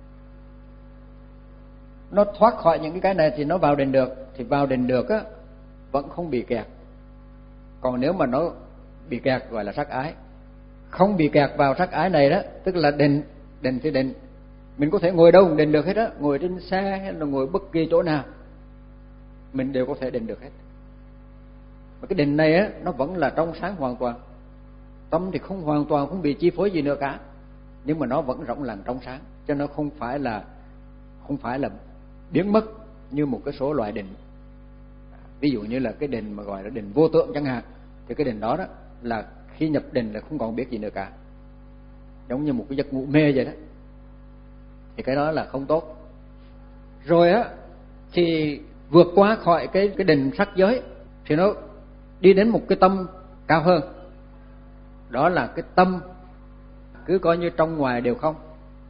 Speaker 2: nó thoát khỏi những cái này thì nó vào định được, thì vào định được á vẫn không bị kẹt. Còn nếu mà nó bị kẹt gọi là sắc ái. Không bị kẹt vào sắc ái này đó, tức là định, định thì định. Mình có thể ngồi đâu cũng định được hết á, ngồi trên xe hay là ngồi bất kỳ chỗ nào mình đều có thể định được hết. Mà cái định này á nó vẫn là trong sáng hoàn toàn. Tâm thì không hoàn toàn không bị chi phối gì nữa cả, nhưng mà nó vẫn rộng lặng trong sáng, cho nó không phải là không phải là biến mất như một cái số loại định. Ví dụ như là cái định mà gọi là định vô tượng chẳng hạn, thì cái định đó đó là khi nhập định là không còn biết gì nữa cả, giống như một cái giấc ngủ mê vậy đó. Thì cái đó là không tốt. Rồi á thì vượt qua khỏi cái cái định sắc giới thì nó đi đến một cái tâm cao hơn. Đó là cái tâm cứ coi như trong ngoài đều không,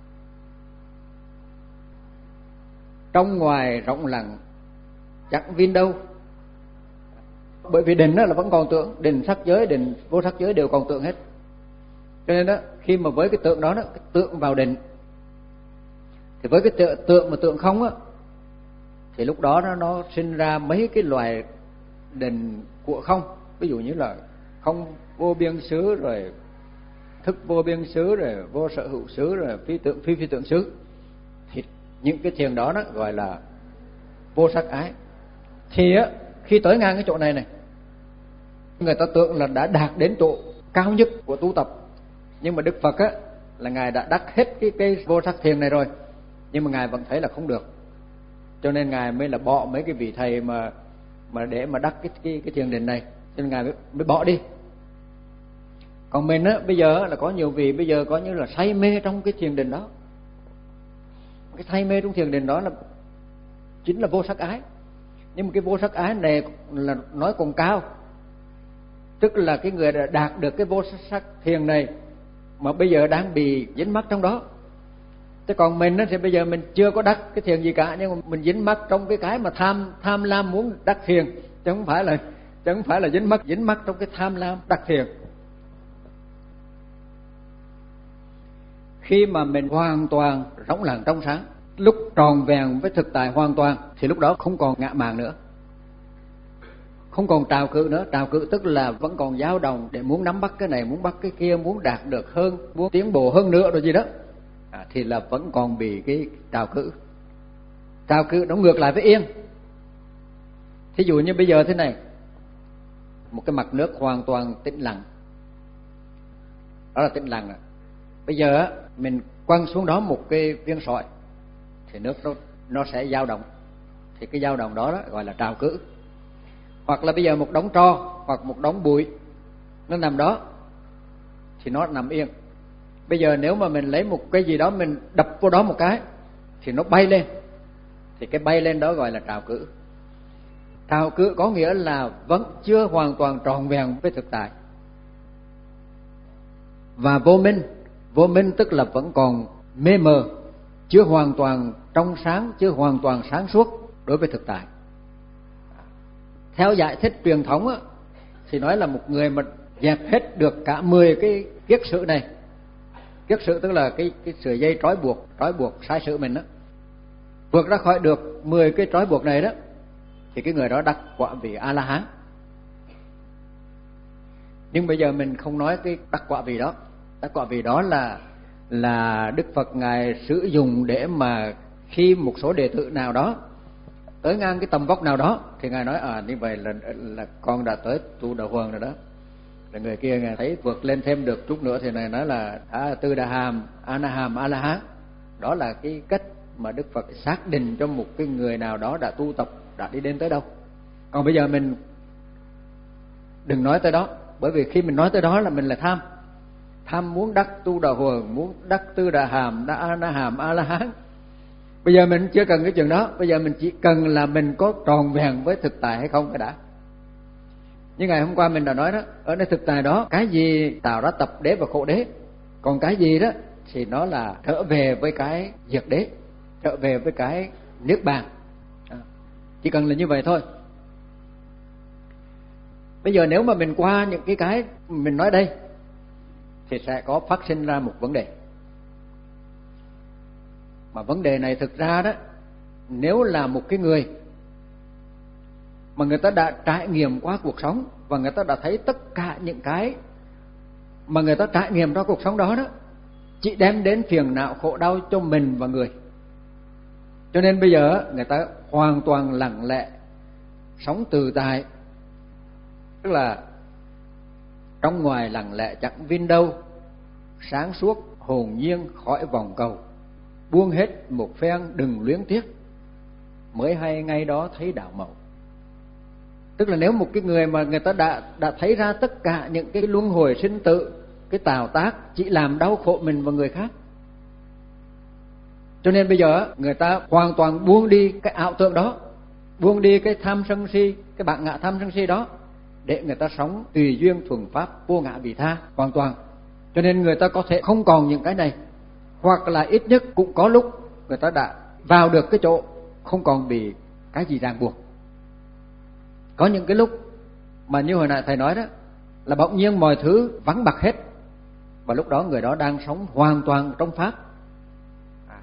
Speaker 2: trong ngoài rộng lặng chẳng viên đâu. Bởi vì định đó là vẫn còn tưởng, định sắc giới, định vô sắc giới đều còn tưởng hết. Cho nên đó khi mà với cái tượng đó, đó cái tượng vào định, thì với cái tượng, tượng mà tượng không á, thì lúc đó nó, nó sinh ra mấy cái loài định của không. Ví dụ như là không vô biên xứ, rồi thức vô biên xứ, rồi vô sở hữu xứ, rồi phi tượng phi phi tượng xứ. Thì những cái thiền đó nó gọi là vô sắc ái. Thì á khi tới ngang cái chỗ này này, người ta tưởng là đã đạt đến chỗ cao nhất của tu tập. Nhưng mà Đức Phật á là ngài đã đắc hết cái cái vô sắc thiền này rồi, nhưng mà ngài vẫn thấy là không được, cho nên ngài mới là bỏ mấy cái vị thầy mà mà để mà đắc cái cái cái thiền định này, cho nên ngài mới, mới bỏ đi. Còn mình á, bây giờ là có nhiều vị bây giờ có như là say mê trong cái thiền định đó. Cái say mê trong thiền định đó là chính là vô sắc ái. Nhưng mà cái vô sắc ái này là nói còn cao, tức là cái người đã đạt được cái vô sắc thiền này mà bây giờ đang bị dính mắc trong đó. Thế còn mình á, thì bây giờ mình chưa có đắc cái thiền gì cả, nhưng mà mình dính mắc trong cái cái mà tham tham lam muốn đắc thiền, chứ không phải là chứ không phải là dính mắc dính mắc trong cái tham lam đắc thiền. Khi mà mình hoàn toàn rỗng lặng trong sáng, lúc tròn vẹn với thực tại hoàn toàn, thì lúc đó không còn ngạ mạn nữa, không còn trào cự nữa. Trào cự tức là vẫn còn dao động để muốn nắm bắt cái này, muốn bắt cái kia, muốn đạt được hơn, muốn tiến bộ hơn nữa rồi gì đó, à, thì là vẫn còn bị cái trào cự. Trào cự nó ngược lại với yên. Thí dụ như bây giờ thế này, một cái mặt nước hoàn toàn tĩnh lặng, đó là tĩnh lặng. À. Bây giờ mình quăng xuống đó một cái viên sỏi thì nước nó, nó sẽ dao động, thì cái dao động đó, đó gọi là trào cự. Hoặc là bây giờ một đống tro hoặc một đống bụi nó nằm đó thì nó nằm yên. Bây giờ nếu mà mình lấy một cái gì đó mình đập vô đó một cái thì nó bay lên, thì cái bay lên đó gọi là trào cự. Trào cự có nghĩa là vẫn chưa hoàn toàn tròn vẹn với thực tại. Và vô minh, vô minh tức là vẫn còn mê mờ, chưa hoàn toàn trong sáng, chưa hoàn toàn sáng suốt đối với thực tại. Theo giải thích truyền thống á, thì nói là một người mà dẹp hết được cả mười cái kiết sự này. Kiết sự tức là cái cái sợi dây trói buộc, trói buộc sai sự mình đó, vượt ra khỏi được mười cái trói buộc này đó, thì cái người đó đắc quả vị A La Hán. Nhưng bây giờ mình không nói cái đắc quả vị đó. Đắc quả vị đó là là Đức Phật ngài sử dụng để mà khi một số đệ tử nào đó tới ngang cái tầm vóc nào đó thì ngài nói à như vậy là là con đã tới tu đà huần rồi đó. Là người kia ngài thấy vượt lên thêm được chút nữa thì ngài nói là à, Tư Đà Hàm, A Na Hàm, A La Hán. Đó là cái cách mà Đức Phật xác định cho một cái người nào đó đã tu tập, đã đi đến tới đâu. Còn bây giờ mình đừng nói tới đó, bởi vì khi mình nói tới đó là mình là tham. Tham muốn đắc tu đà huần, muốn đắc Tư Đà Hàm, đắc A Na Hàm, A La Hán. Bây giờ mình chưa cần cái chuyện đó, bây giờ mình chỉ cần là mình có tròn vẹn với thực tại hay không cái đã. Như ngày hôm qua mình đã nói đó, ở nơi thực tại đó cái gì tạo ra tập đế và khổ đế, còn cái gì đó thì nó là trở về với cái diệt đế, trở về với cái niết bàn. Chỉ cần là như vậy thôi. Bây giờ nếu mà mình qua những cái cái mình nói đây thì sẽ có phát sinh ra một vấn đề. Mà vấn đề này thực ra đó, nếu là một cái người mà người ta đã trải nghiệm qua cuộc sống và người ta đã thấy tất cả những cái mà người ta trải nghiệm trong cuộc sống đó đó chỉ đem đến phiền não khổ đau cho mình và người. Cho nên bây giờ người ta hoàn toàn lặng lẽ sống tự tại, tức là trong ngoài lặng lẽ chẳng vin đâu, sáng suốt hồn nhiên khỏi vòng cầu, buông hết một phen đừng luyến tiếc, mới hay ngay đó thấy đạo mẫu. Tức là nếu một cái người mà người ta đã đã thấy ra tất cả những cái luân hồi sinh tử, cái tào tác chỉ làm đau khổ mình và người khác, cho nên bây giờ người ta hoàn toàn buông đi cái ảo tưởng đó, buông đi cái tham sân si, cái bản ngã tham sân si đó, để người ta sống tùy duyên thuần pháp, vô ngã vị tha hoàn toàn. Cho nên người ta có thể không còn những cái này, hoặc là ít nhất cũng có lúc người ta đã vào được cái chỗ không còn bị cái gì ràng buộc. Có những cái lúc mà như hồi nãy thầy nói đó, là bỗng nhiên mọi thứ vắng bặt hết, và lúc đó người đó đang sống hoàn toàn trong pháp, à,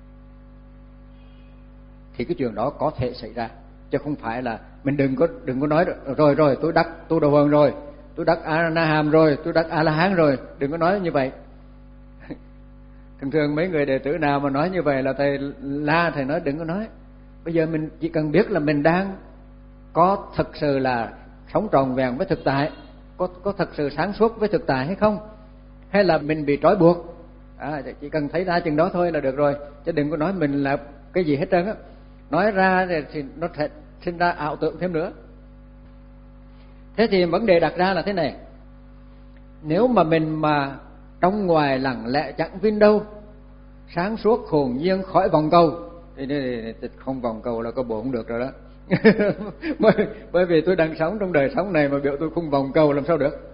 Speaker 2: thì cái chuyện đó có thể xảy ra, chứ không phải là mình đừng có đừng có nói rồi rồi tôi đắc tu đà huần rồi, tôi đắc A Na Hàm rồi, tôi đắc A La Hán rồi, đừng có nói như vậy. Thường thường mấy người đệ tử nào mà nói như vậy là thầy la, thầy nói đừng có nói. Bây giờ mình chỉ cần biết là mình đang có thực sự là sống tròn vẹn với thực tại, có có thực sự sáng suốt với thực tại hay không, hay là mình bị trói buộc, À, chỉ cần thấy ra chừng đó thôi là được rồi, chứ đừng có nói mình là cái gì hết trơn á. Nói ra thì nó sẽ sinh ra ảo tưởng thêm nữa. Thế thì vấn đề đặt ra là thế này: nếu mà mình mà trong ngoài lặng lẽ chẳng vin đâu, sáng suốt hồn nhiên khỏi vòng cầu, thì không vòng cầu là có bộ không được rồi đó. bởi, bởi vì tôi đang sống trong đời sống này mà biểu tôi không vòng cầu làm sao được.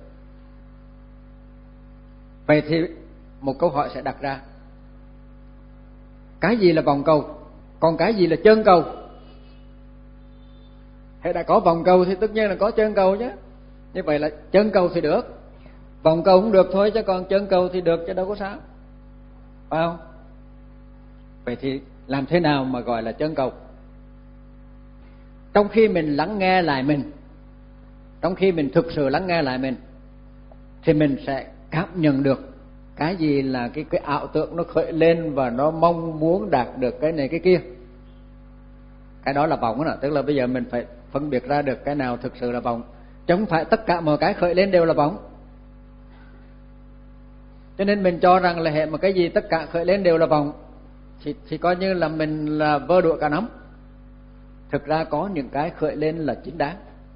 Speaker 2: Vậy thì một câu hỏi sẽ đặt ra: cái gì là vòng cầu, còn cái gì là chân cầu? Hãy đã có vòng cầu thì tất nhiên là có chân cầu chứ. Như vậy là chân cầu thì được, vòng cầu cũng được thôi, chứ còn chân cầu thì được chứ đâu có sao, phải không? Vậy thì làm thế nào mà gọi là chân cầu? Trong khi mình lắng nghe lại mình, trong khi mình thực sự lắng nghe lại mình, thì mình sẽ cảm nhận được cái gì là cái cái ảo tưởng nó khởi lên và nó mong muốn đạt được cái này cái kia. Cái đó là vọng đó, tức là bây giờ mình phải phân biệt ra được cái nào thực sự là vọng, chứ không phải tất cả mọi cái khởi lên đều là vọng. Cho nên mình cho rằng là hệ mà cái gì tất cả khởi lên đều là vọng thì, thì coi như là mình là vơ đũa cả nắm. Thực ra có những cái khởi lên là chính đáng.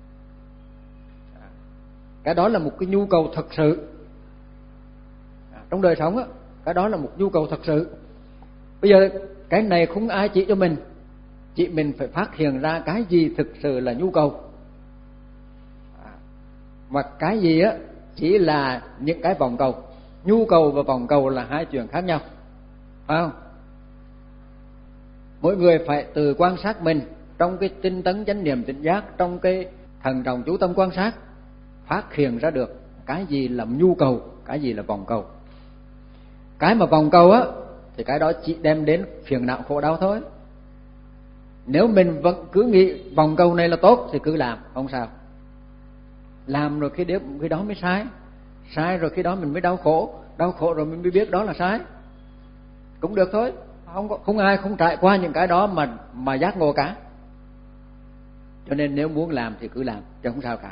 Speaker 2: Cái đó là một cái nhu cầu thật sự trong đời sống á, cái đó là một nhu cầu thật sự. Bây giờ cái này không ai chỉ cho mình, chỉ mình phải phát hiện ra cái gì thực sự là nhu cầu, và cái gì á chỉ là những cái vòng cầu. Nhu cầu và vòng cầu là hai chuyện khác nhau, phải không? Mỗi người phải tự quan sát mình trong cái tinh tấn chánh niệm tỉnh giác, trong cái thần trọng chú tâm quan sát, phát hiện ra được cái gì là nhu cầu, cái gì là vòng cầu. Cái mà vòng cầu á thì cái đó chỉ đem đến phiền não khổ đau thôi. Nếu mình vẫn cứ nghĩ vòng cầu này là tốt thì cứ làm, không sao. Làm rồi khi đó, khi đó mới sai, sai rồi khi đó mình mới đau khổ, đau khổ rồi mình mới biết đó là sai, cũng được thôi. Không có, không ai không trải qua những cái đó mà mà giác ngộ cả. Cho nên nếu muốn làm thì cứ làm, chứ không sao cả.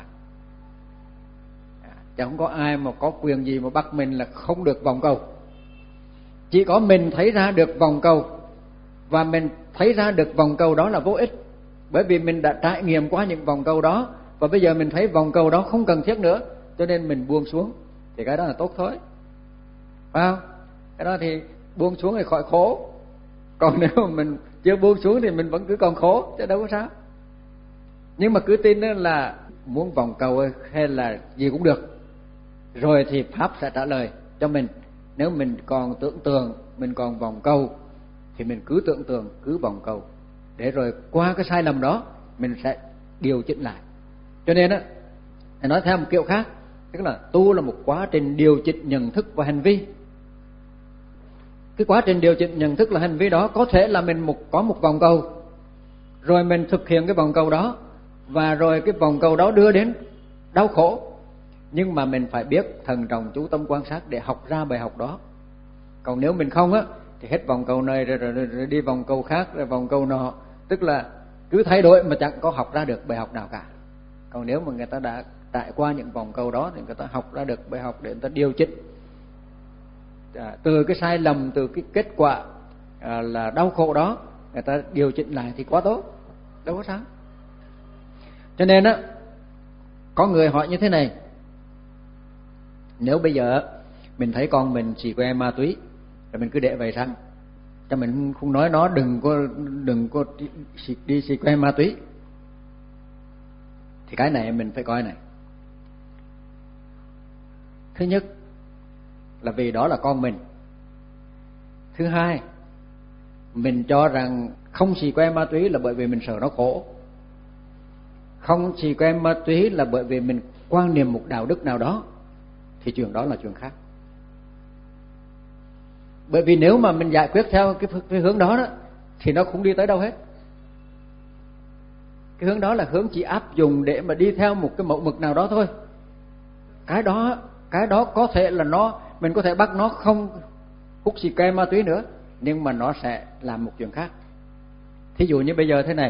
Speaker 2: Chứ không có ai mà có quyền gì mà bắt mình là không được vòng cầu. Chỉ có mình thấy ra được vòng cầu, và mình thấy ra được vòng cầu đó là vô ích, bởi vì mình đã trải nghiệm qua những vòng cầu đó, và bây giờ mình thấy vòng cầu đó không cần thiết nữa, cho nên mình buông xuống, thì cái đó là tốt thôi, phải không? Cái đó thì buông xuống thì khỏi khổ. Còn nếu mà mình chưa buông xuống thì mình vẫn cứ còn khổ, chứ đâu có sao. Nhưng mà cứ tin là muốn vòng cầu hay là gì cũng được, rồi thì Pháp sẽ trả lời cho mình. Nếu mình còn tưởng tượng, mình còn vòng cầu, thì mình cứ tưởng tượng, cứ vòng cầu, để rồi qua cái sai lầm đó mình sẽ điều chỉnh lại. Cho nên á, nói theo một kiểu khác, tức là tu là một quá trình điều chỉnh nhận thức và hành vi. Cái quá trình điều chỉnh nhận thức là hành vi đó có thể là mình một có một vòng cầu, rồi mình thực hiện cái vòng cầu đó, và rồi cái vòng cầu đó đưa đến đau khổ, nhưng mà mình phải biết thần trọng chú tâm quan sát để học ra bài học đó. Còn nếu mình không á thì hết vòng cầu này rồi, rồi, rồi, rồi đi vòng cầu khác, rồi vòng cầu nọ, tức là cứ thay đổi mà chẳng có học ra được bài học nào cả. Còn nếu mà người ta đã trải qua những vòng cầu đó thì người ta học ra được bài học để người ta điều chỉnh à, từ cái sai lầm, từ cái kết quả à, là đau khổ đó, người ta điều chỉnh lại thì quá tốt, đâu có sao. Cho nên á, có người hỏi như thế này: nếu bây giờ mình thấy con mình xì que ma túy, rồi mình cứ để vậy sao? Cho mình không nói nó đừng có đừng có đi, đi xì que ma túy, thì cái này mình phải coi này. Thứ nhất là vì đó là con mình. Thứ hai, mình cho rằng không xì que ma túy là bởi vì mình sợ nó khổ. Không xì que ma túy là bởi vì mình quan niệm một đạo đức nào đó, thì chuyện đó là chuyện khác. Bởi vì nếu mà mình giải quyết theo cái, cái hướng đó, đó thì nó không đi tới đâu hết. Cái hướng đó là hướng chỉ áp dụng để mà đi theo một cái mẫu mực nào đó thôi. Cái đó cái đó có thể là nó mình có thể bắt nó không hút xì ke ma túy nữa, nhưng mà nó sẽ làm một chuyện khác. Thí dụ như bây giờ thế này,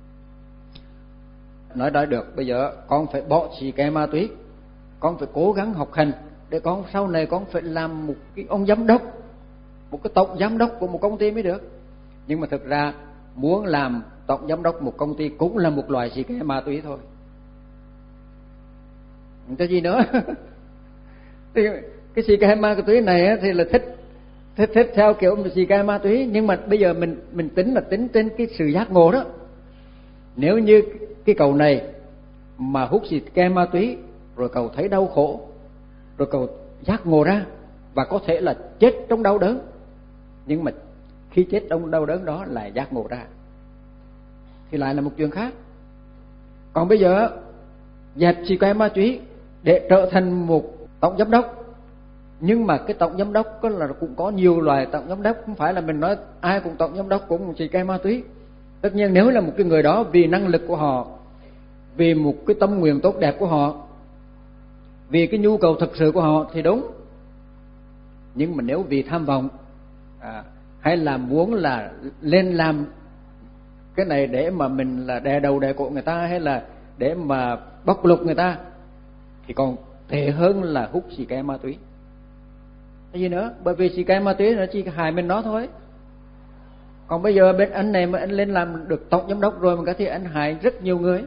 Speaker 2: nói nói được, bây giờ con phải bỏ xì ke ma túy, con phải cố gắng học hành để con sau này con phải làm một cái ông giám đốc, một cái tổng giám đốc của một công ty mới được. Nhưng mà thực ra muốn làm tổng giám đốc một công ty cũng là một loại xì ke ma túy thôi. Cái gì nữa? Thì cái xì ke ma túy này thì là thích thích thích theo kiểu xì ke ma túy, nhưng mà bây giờ mình mình tính là tính trên cái sự giác ngộ đó. Nếu như cái cậu này mà hút xì ke ma túy rồi cậu thấy đau khổ, rồi cậu giác ngộ ra và có thể là chết trong đau đớn, nhưng mà khi chết trong đau đớn đó lại giác ngộ ra thì lại là một chuyện khác. Còn bây giờ dẹp xì ke ma túy để trở thành một tổng giám đốc, nhưng mà cái tổng giám đốc có là cũng có nhiều loài tổng giám đốc, không phải là mình nói ai cũng tổng giám đốc cũng xì ke ma túy. Tất nhiên nếu là một cái người đó vì năng lực của họ, vì một cái tâm nguyện tốt đẹp của họ, vì cái nhu cầu thực sự của họ thì đúng. Nhưng mà nếu vì tham vọng à, hay là muốn là lên làm cái này để mà mình là đè đầu đè cổ người ta, hay là để mà bóc lột người ta, thì còn tệ hơn là hút xì ke ma túy. Cái gì nữa? Bởi vì xì ke ma túy nó chỉ hại mình nó thôi. Còn bây giờ bên anh này mà anh lên làm được tổng giám đốc rồi mà có thể anh hại rất nhiều người.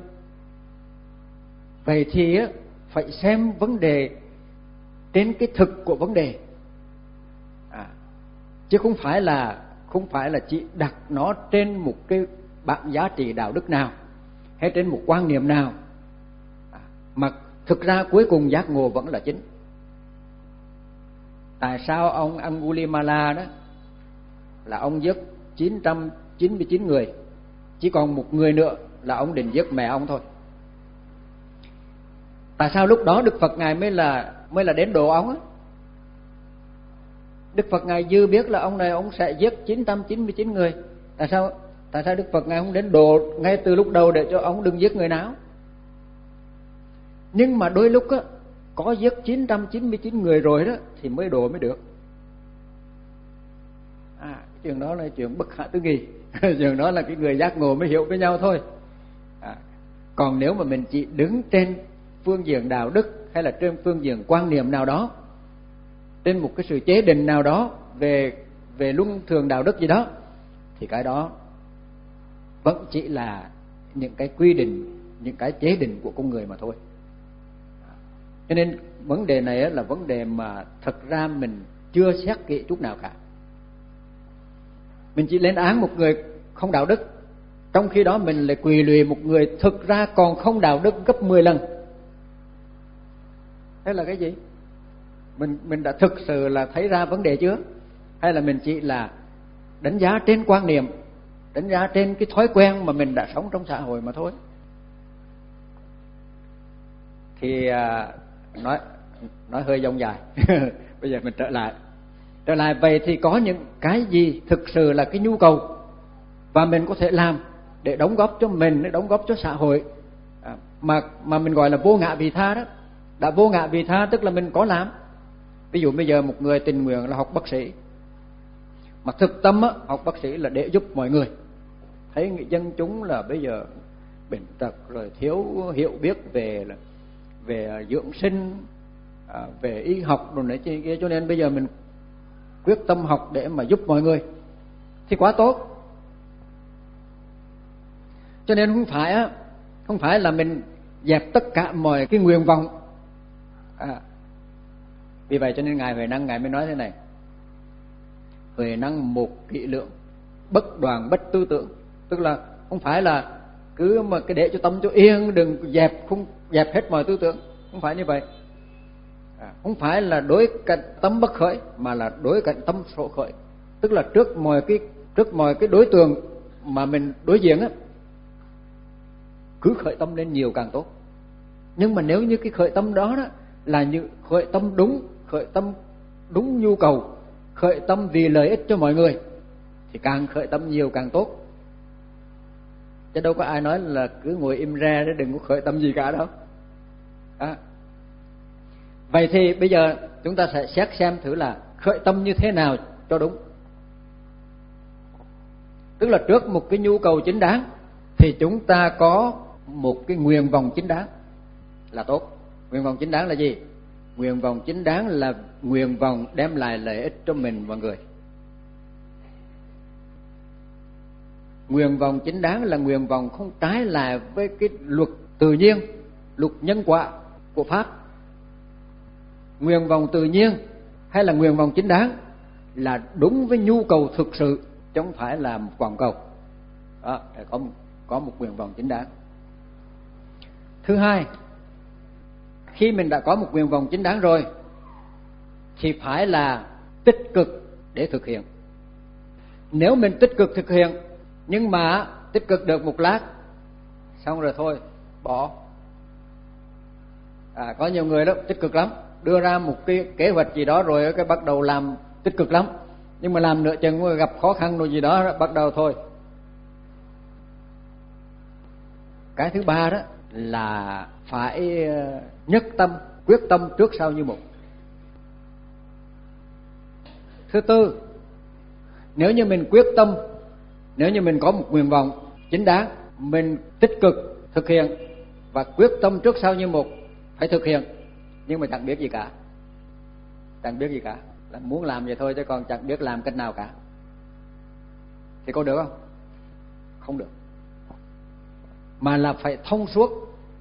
Speaker 2: Vậy thì phải xem vấn đề trên cái thực của vấn đề, à, chứ không phải là không phải là chỉ đặt nó trên một cái bảng giá trị đạo đức nào hay trên một quan niệm nào, à, mà thực ra cuối cùng giác ngộ vẫn là chính. Tại sao ông Angulimala đó là ông giết chín trăm chín mươi chín người, chỉ còn một người nữa là ông định giết mẹ ông thôi? Tại sao lúc đó Đức Phật ngài mới là mới là đến độ ông á? Đức Phật ngài dư biết là ông này ông sẽ giết chín trăm chín mươi chín người. Tại sao tại sao Đức Phật ngài không đến độ ngay từ lúc đầu để cho ông đừng giết người nào? Nhưng mà đôi lúc á, có giết chín trăm chín mươi chín người rồi đó thì mới độ mới được. À, chuyện đó là chuyện bất khả tư nghị. Chuyện đó là cái người giác ngộ mới hiểu với nhau thôi. À, còn nếu mà mình chỉ đứng trên phương diện đạo đức hay là trên phương diện quan niệm nào đó, trên một cái sự chế định nào đó về về luân thường đạo đức gì đó, thì cái đó vẫn chỉ là những cái quy định, những cái chế định của con người mà thôi. Cho nên vấn đề này là vấn đề mà thật ra mình chưa xét kỹ chút nào cả. Mình chỉ lên án một người không đạo đức, trong khi đó mình lại quỳ lụy một người thực ra còn không đạo đức gấp mười lần. Thế là cái gì? Mình mình đã thực sự là thấy ra vấn đề chưa? Hay là mình chỉ là đánh giá trên quan niệm, đánh giá trên cái thói quen mà mình đã sống trong xã hội mà thôi? Thì à, nói nói hơi dông dài. Bây giờ mình trở lại trở lại vậy thì có những cái gì thực sự là cái nhu cầu và mình có thể làm để đóng góp cho mình, để đóng góp cho xã hội, à, mà mà mình gọi là vô ngã vị tha đó. Đã vô ngã vị tha tức là mình có làm. Ví dụ bây giờ một người tình nguyện là học bác sĩ, mà thực tâm á, học bác sĩ là để giúp mọi người. Thấy dân chúng là bây giờ bệnh tật rồi thiếu hiểu biết về là về dưỡng sinh, à, về y học rồi này kia, cho nên bây giờ mình quyết tâm học để mà giúp mọi người thì quá tốt. Cho nên không phải á, không phải là mình dẹp tất cả mọi cái nguyện vọng. À, vì vậy cho nên ngài Huệ Năng ngài mới nói thế này: Huệ Năng một kỹ lượng, bất đoàn bất tư tưởng. Tức là không phải là cứ mà cái để cho tâm cho yên, đừng dẹp không dẹp hết mọi tư tưởng, không phải như vậy. À, không phải là đối cạnh tâm bất khởi, mà là đối cạnh tâm sổ khởi. Tức là trước mọi cái trước mọi cái đối tượng mà mình đối diện á, cứ khởi tâm lên nhiều càng tốt. Nhưng mà nếu như cái khởi tâm đó đó là như khởi tâm đúng, khởi tâm đúng nhu cầu, khởi tâm vì lợi ích cho mọi người, thì càng khởi tâm nhiều càng tốt. Chứ đâu có ai nói là cứ ngồi im re để đừng có khởi tâm gì cả đâu. À. Vậy thì bây giờ chúng ta sẽ xét xem thử là khởi tâm như thế nào cho đúng. Tức là trước một cái nhu cầu chính đáng thì chúng ta có một cái nguyện vọng chính đáng là tốt. Nguyện vọng chính đáng là gì? Nguyện vọng chính đáng là nguyện vọng đem lại lợi ích cho mình và người. nguyện vọng chính đáng là nguyện vọng không trái lại với cái luật tự nhiên, luật nhân quả của Pháp. Nguyện vọng tự nhiên hay là nguyện vọng chính đáng là đúng với nhu cầu thực sự, chứ không phải là một vọng cầu. Đó, có một, có một nguyện vọng chính đáng. Thứ hai, khi mình đã có một nguyện vọng chính đáng rồi thì phải là tích cực để thực hiện. Nếu mình tích cực thực hiện nhưng mà tích cực được một lát xong rồi thôi bỏ. À, có nhiều người đó tích cực lắm, đưa ra một cái kế hoạch gì đó rồi cái bắt đầu làm tích cực lắm, nhưng mà làm nửa chừng gặp khó khăn rồi gì đó bắt đầu thôi. Cái thứ ba đó là phải nhất tâm, quyết tâm trước sau như một. Thứ tư, nếu như mình quyết tâm, nếu như mình có một nguyện vọng chính đáng, mình tích cực thực hiện và quyết tâm trước sau như một, phải thực hiện, nhưng mà chẳng biết gì cả, chẳng biết gì cả, là muốn làm vậy thôi chứ còn chẳng biết làm cách nào cả, thì có được không? Không được, mà là phải thông suốt.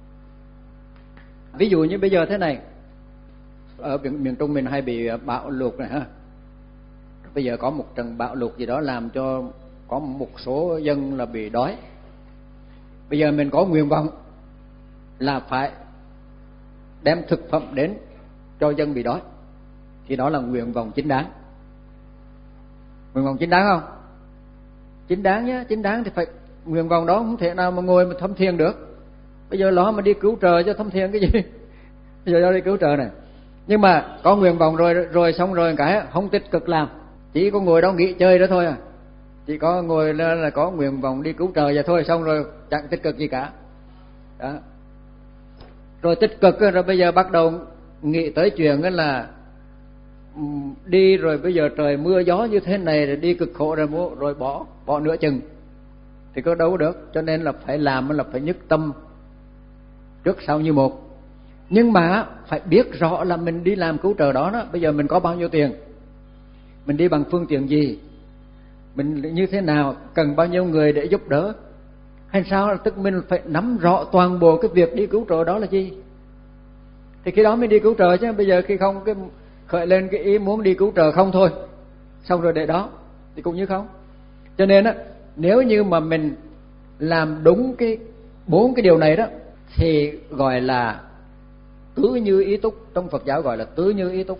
Speaker 2: Ví dụ như bây giờ thế này, ở miền, miền Trung mình hay bị bão lụt này ha. Bây giờ có một trận bão lụt gì đó làm cho có một số dân là bị đói. Bây giờ mình có nguyện vọng là phải đem thực phẩm đến cho dân bị đói, thì đó là nguyện vọng chính đáng. Nguyện vọng chính đáng không? Chính đáng nhé, chính đáng thì phải, nguyện vọng đó không thể nào mà ngồi mà thâm thiền được. Bây giờ nó mà đi cứu trợ cho thâm thiền cái gì? Bây giờ nó đi cứu trợ này. Nhưng mà có nguyện vọng rồi rồi xong rồi cái không tích cực làm, chỉ có ngồi đó nghỉ chơi đó thôi à. Chỉ có ngồi là, là có nguyện vọng đi cứu trợ vậy thôi, xong rồi chẳng tích cực gì cả. Đó. Rồi tích cực rồi bây giờ bắt đầu nghĩ tới chuyện là đi rồi bây giờ trời mưa gió như thế này rồi đi cực khổ rồi rồi bỏ bỏ nửa chừng thì có đâu được. Cho nên là phải làm là phải nhất tâm trước sau như một. Nhưng mà phải biết rõ là mình đi làm cứu trợ đó, đó bây giờ mình có bao nhiêu tiền, mình đi bằng phương tiện gì, mình như thế nào, cần bao nhiêu người để giúp đỡ hay sao, tức mình phải nắm rõ toàn bộ cái việc đi cứu trợ đó là gì, thì khi đó mới đi cứu trợ. Chứ bây giờ khi không cái khởi lên cái ý muốn đi cứu trợ không thôi, xong rồi để đó thì cũng như không. Cho nên á, nếu như mà mình làm đúng cái bốn cái điều này đó thì gọi là tứ như ý túc, trong Phật giáo gọi là tứ như ý túc.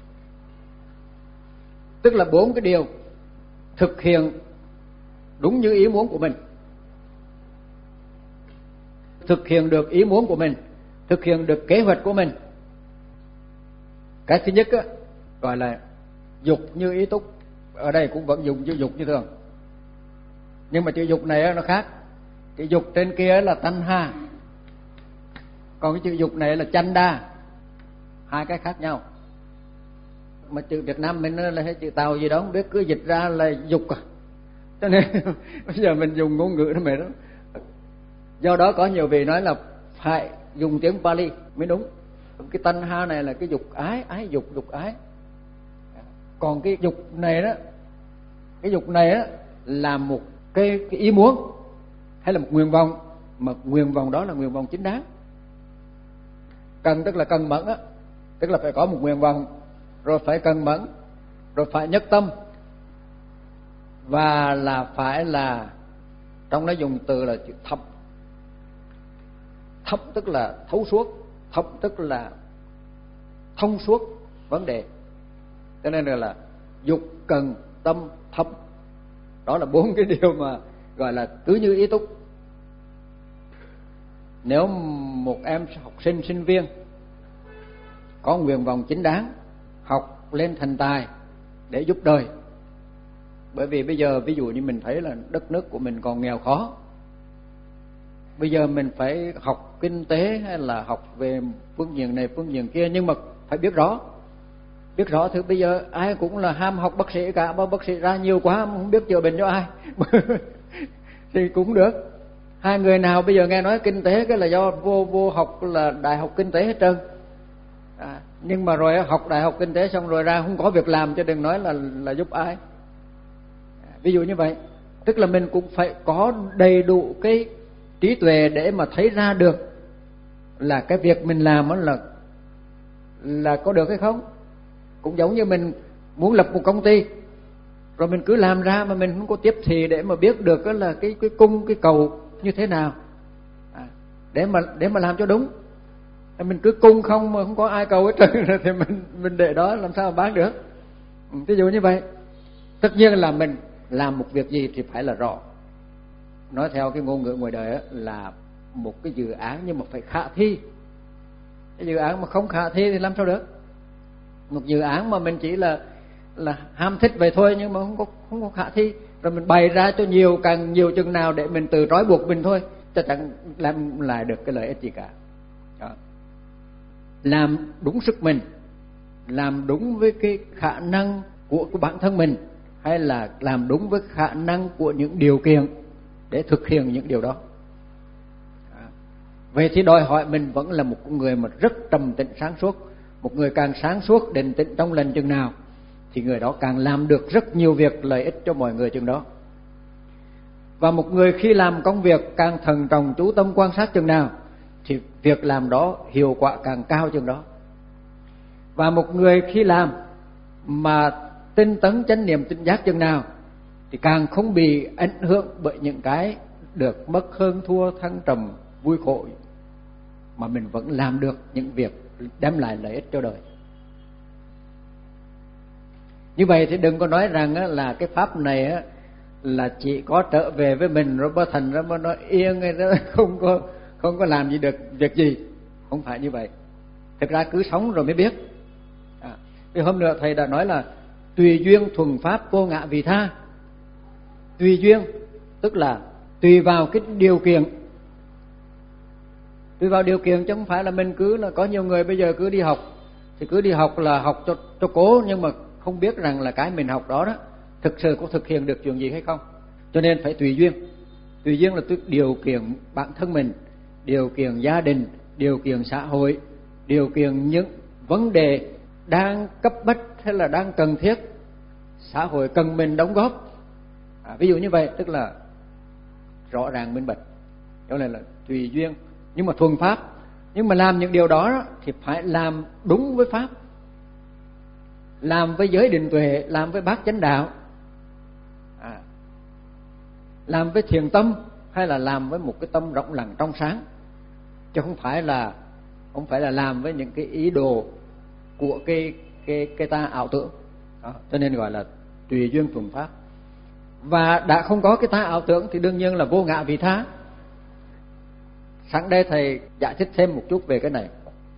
Speaker 2: Tức là bốn cái điều thực hiện đúng như ý muốn của mình, thực hiện được ý muốn của mình, thực hiện được kế hoạch của mình. Cái thứ nhất á, gọi là dục như ý túc. Ở đây cũng vẫn dùng chữ dục như thường, nhưng mà chữ dục này nó khác. Chữ dục trên kia là tanh ha, còn cái chữ dục này là chanh đa, hai cái khác nhau. Mà chữ Việt Nam mình là hay chữ Tàu gì đó không biết, cứ dịch ra là dục à. Cho nên bây giờ mình dùng ngôn ngữ đó mày đó. Do đó có nhiều vị nói là phải dùng tiếng Pali mới đúng. Cái tanh ha này là cái dục ái, ái dục, dục ái. Còn cái dục này đó, cái dục này đó là một cái, cái ý muốn hay là một nguyện vọng, mà nguyện vọng đó là nguyện vọng chính đáng. Cần tức là cần mẫn á, tức là phải có một nguyện vọng, rồi phải cần mẫn, rồi phải nhất tâm, và là phải là, trong đó dùng từ là chữ thâm. Thâm tức là thấu suốt, thâm tức là thông suốt vấn đề. Cho nên là dục, cần, tâm, thâm, đó là bốn cái điều mà gọi là tứ như ý túc. Nếu một em học sinh, sinh viên có nguyện vọng chính đáng, học lên thành tài để giúp đời. Bởi vì bây giờ ví dụ như mình thấy là đất nước của mình còn nghèo khó, bây giờ mình phải học kinh tế hay là học về phương diện này phương diện kia, nhưng mà phải biết rõ, biết rõ thứ bây giờ ai cũng là ham học bác sĩ cả, mà bác sĩ ra nhiều quá không biết chữa bệnh cho ai thì cũng được. Hai người nào bây giờ nghe nói kinh tế cái là do vô vô học là đại học kinh tế hết trơn. À, nhưng mà rồi học đại học kinh tế xong rồi ra không có việc làm, cho đừng nói là là giúp ai. À, ví dụ như vậy. Tức là mình cũng phải có đầy đủ cái trí tuệ để mà thấy ra được là cái việc mình làm đó là là có được hay không. Cũng giống như mình muốn lập một công ty, rồi mình cứ làm ra mà mình không có tiếp thị để mà biết được đó là cái cái cung cái cầu như thế nào, à, để mà để mà làm cho đúng. Mình cứ cung không mà không có ai cầu hết trơn thì mình mình để đó làm sao mà bán được. Ví dụ như vậy. Tất nhiên là mình làm một việc gì thì phải là rõ. Nói theo cái ngôn ngữ ngoài đời đó, là một cái dự án nhưng mà phải khả thi. Cái dự án mà không khả thi thì làm sao được. Một dự án mà mình chỉ là là ham thích vậy thôi nhưng mà không có không có khả thi, rồi mình bày ra cho nhiều càng nhiều chừng nào để mình tự trói buộc mình thôi, chắc chẳng làm lại được cái lợi ích gì cả. Đó. Làm đúng sức mình, làm đúng với cái khả năng của, của bản thân mình, hay là làm đúng với khả năng của những điều kiện để thực hiện những điều đó. À, vậy thì đòi hỏi mình vẫn là một người mà rất trầm tĩnh sáng suốt. Một người càng sáng suốt định tĩnh trong lành chừng nào thì người đó càng làm được rất nhiều việc lợi ích cho mọi người chừng đó. Và một người khi làm công việc càng thận trọng chú tâm quan sát chừng nào thì việc làm đó hiệu quả càng cao chừng đó. Và một người khi làm mà tinh tấn chánh niệm tinh giác chừng nào thì càng không bị ảnh hưởng bởi những cái được mất hơn thua thăng trầm vui khổ, mà mình vẫn làm được những việc đem lại lợi ích cho đời. Như vậy thì đừng có nói rằng là cái pháp này là chỉ có trở về với mình rồi mới thành ra mới nói yên hay đó, không có không có làm gì được việc gì. Không phải như vậy. Thực ra cứ sống rồi mới biết. À, vì hôm nữa thầy đã nói là tùy duyên thuần pháp vô ngã vị tha. Tùy duyên tức là tùy vào cái điều kiện. Tùy vào điều kiện chứ không phải là mình cứ là có nhiều người bây giờ cứ đi học thì cứ đi học là học cho cho cố, nhưng mà không biết rằng là cái mình học đó đó thực sự có thực hiện được chuyện gì hay không. Cho nên phải tùy duyên. Tùy duyên là tức điều kiện bản thân mình, điều kiện gia đình, điều kiện xã hội, điều kiện những vấn đề đang cấp bách hay là đang cần thiết, xã hội cần mình đóng góp. À, ví dụ như vậy tức là rõ ràng minh bạch. Đó là, là tùy duyên nhưng mà thuần pháp. Nhưng mà làm những điều đó thì phải làm đúng với pháp, làm với giới định tuệ, làm với bát chánh đạo, à, làm với thiền tâm, hay là làm với một cái tâm rộng lặng trong sáng, chứ không phải là không phải là làm với những cái ý đồ của cái cái cái ta ảo tưởng. Đó, cho nên gọi là tùy duyên thuần pháp. Và đã không có cái ta ảo tưởng thì đương nhiên là vô ngã vị tha. Sẵn đây thầy giải thích thêm một chút về cái này.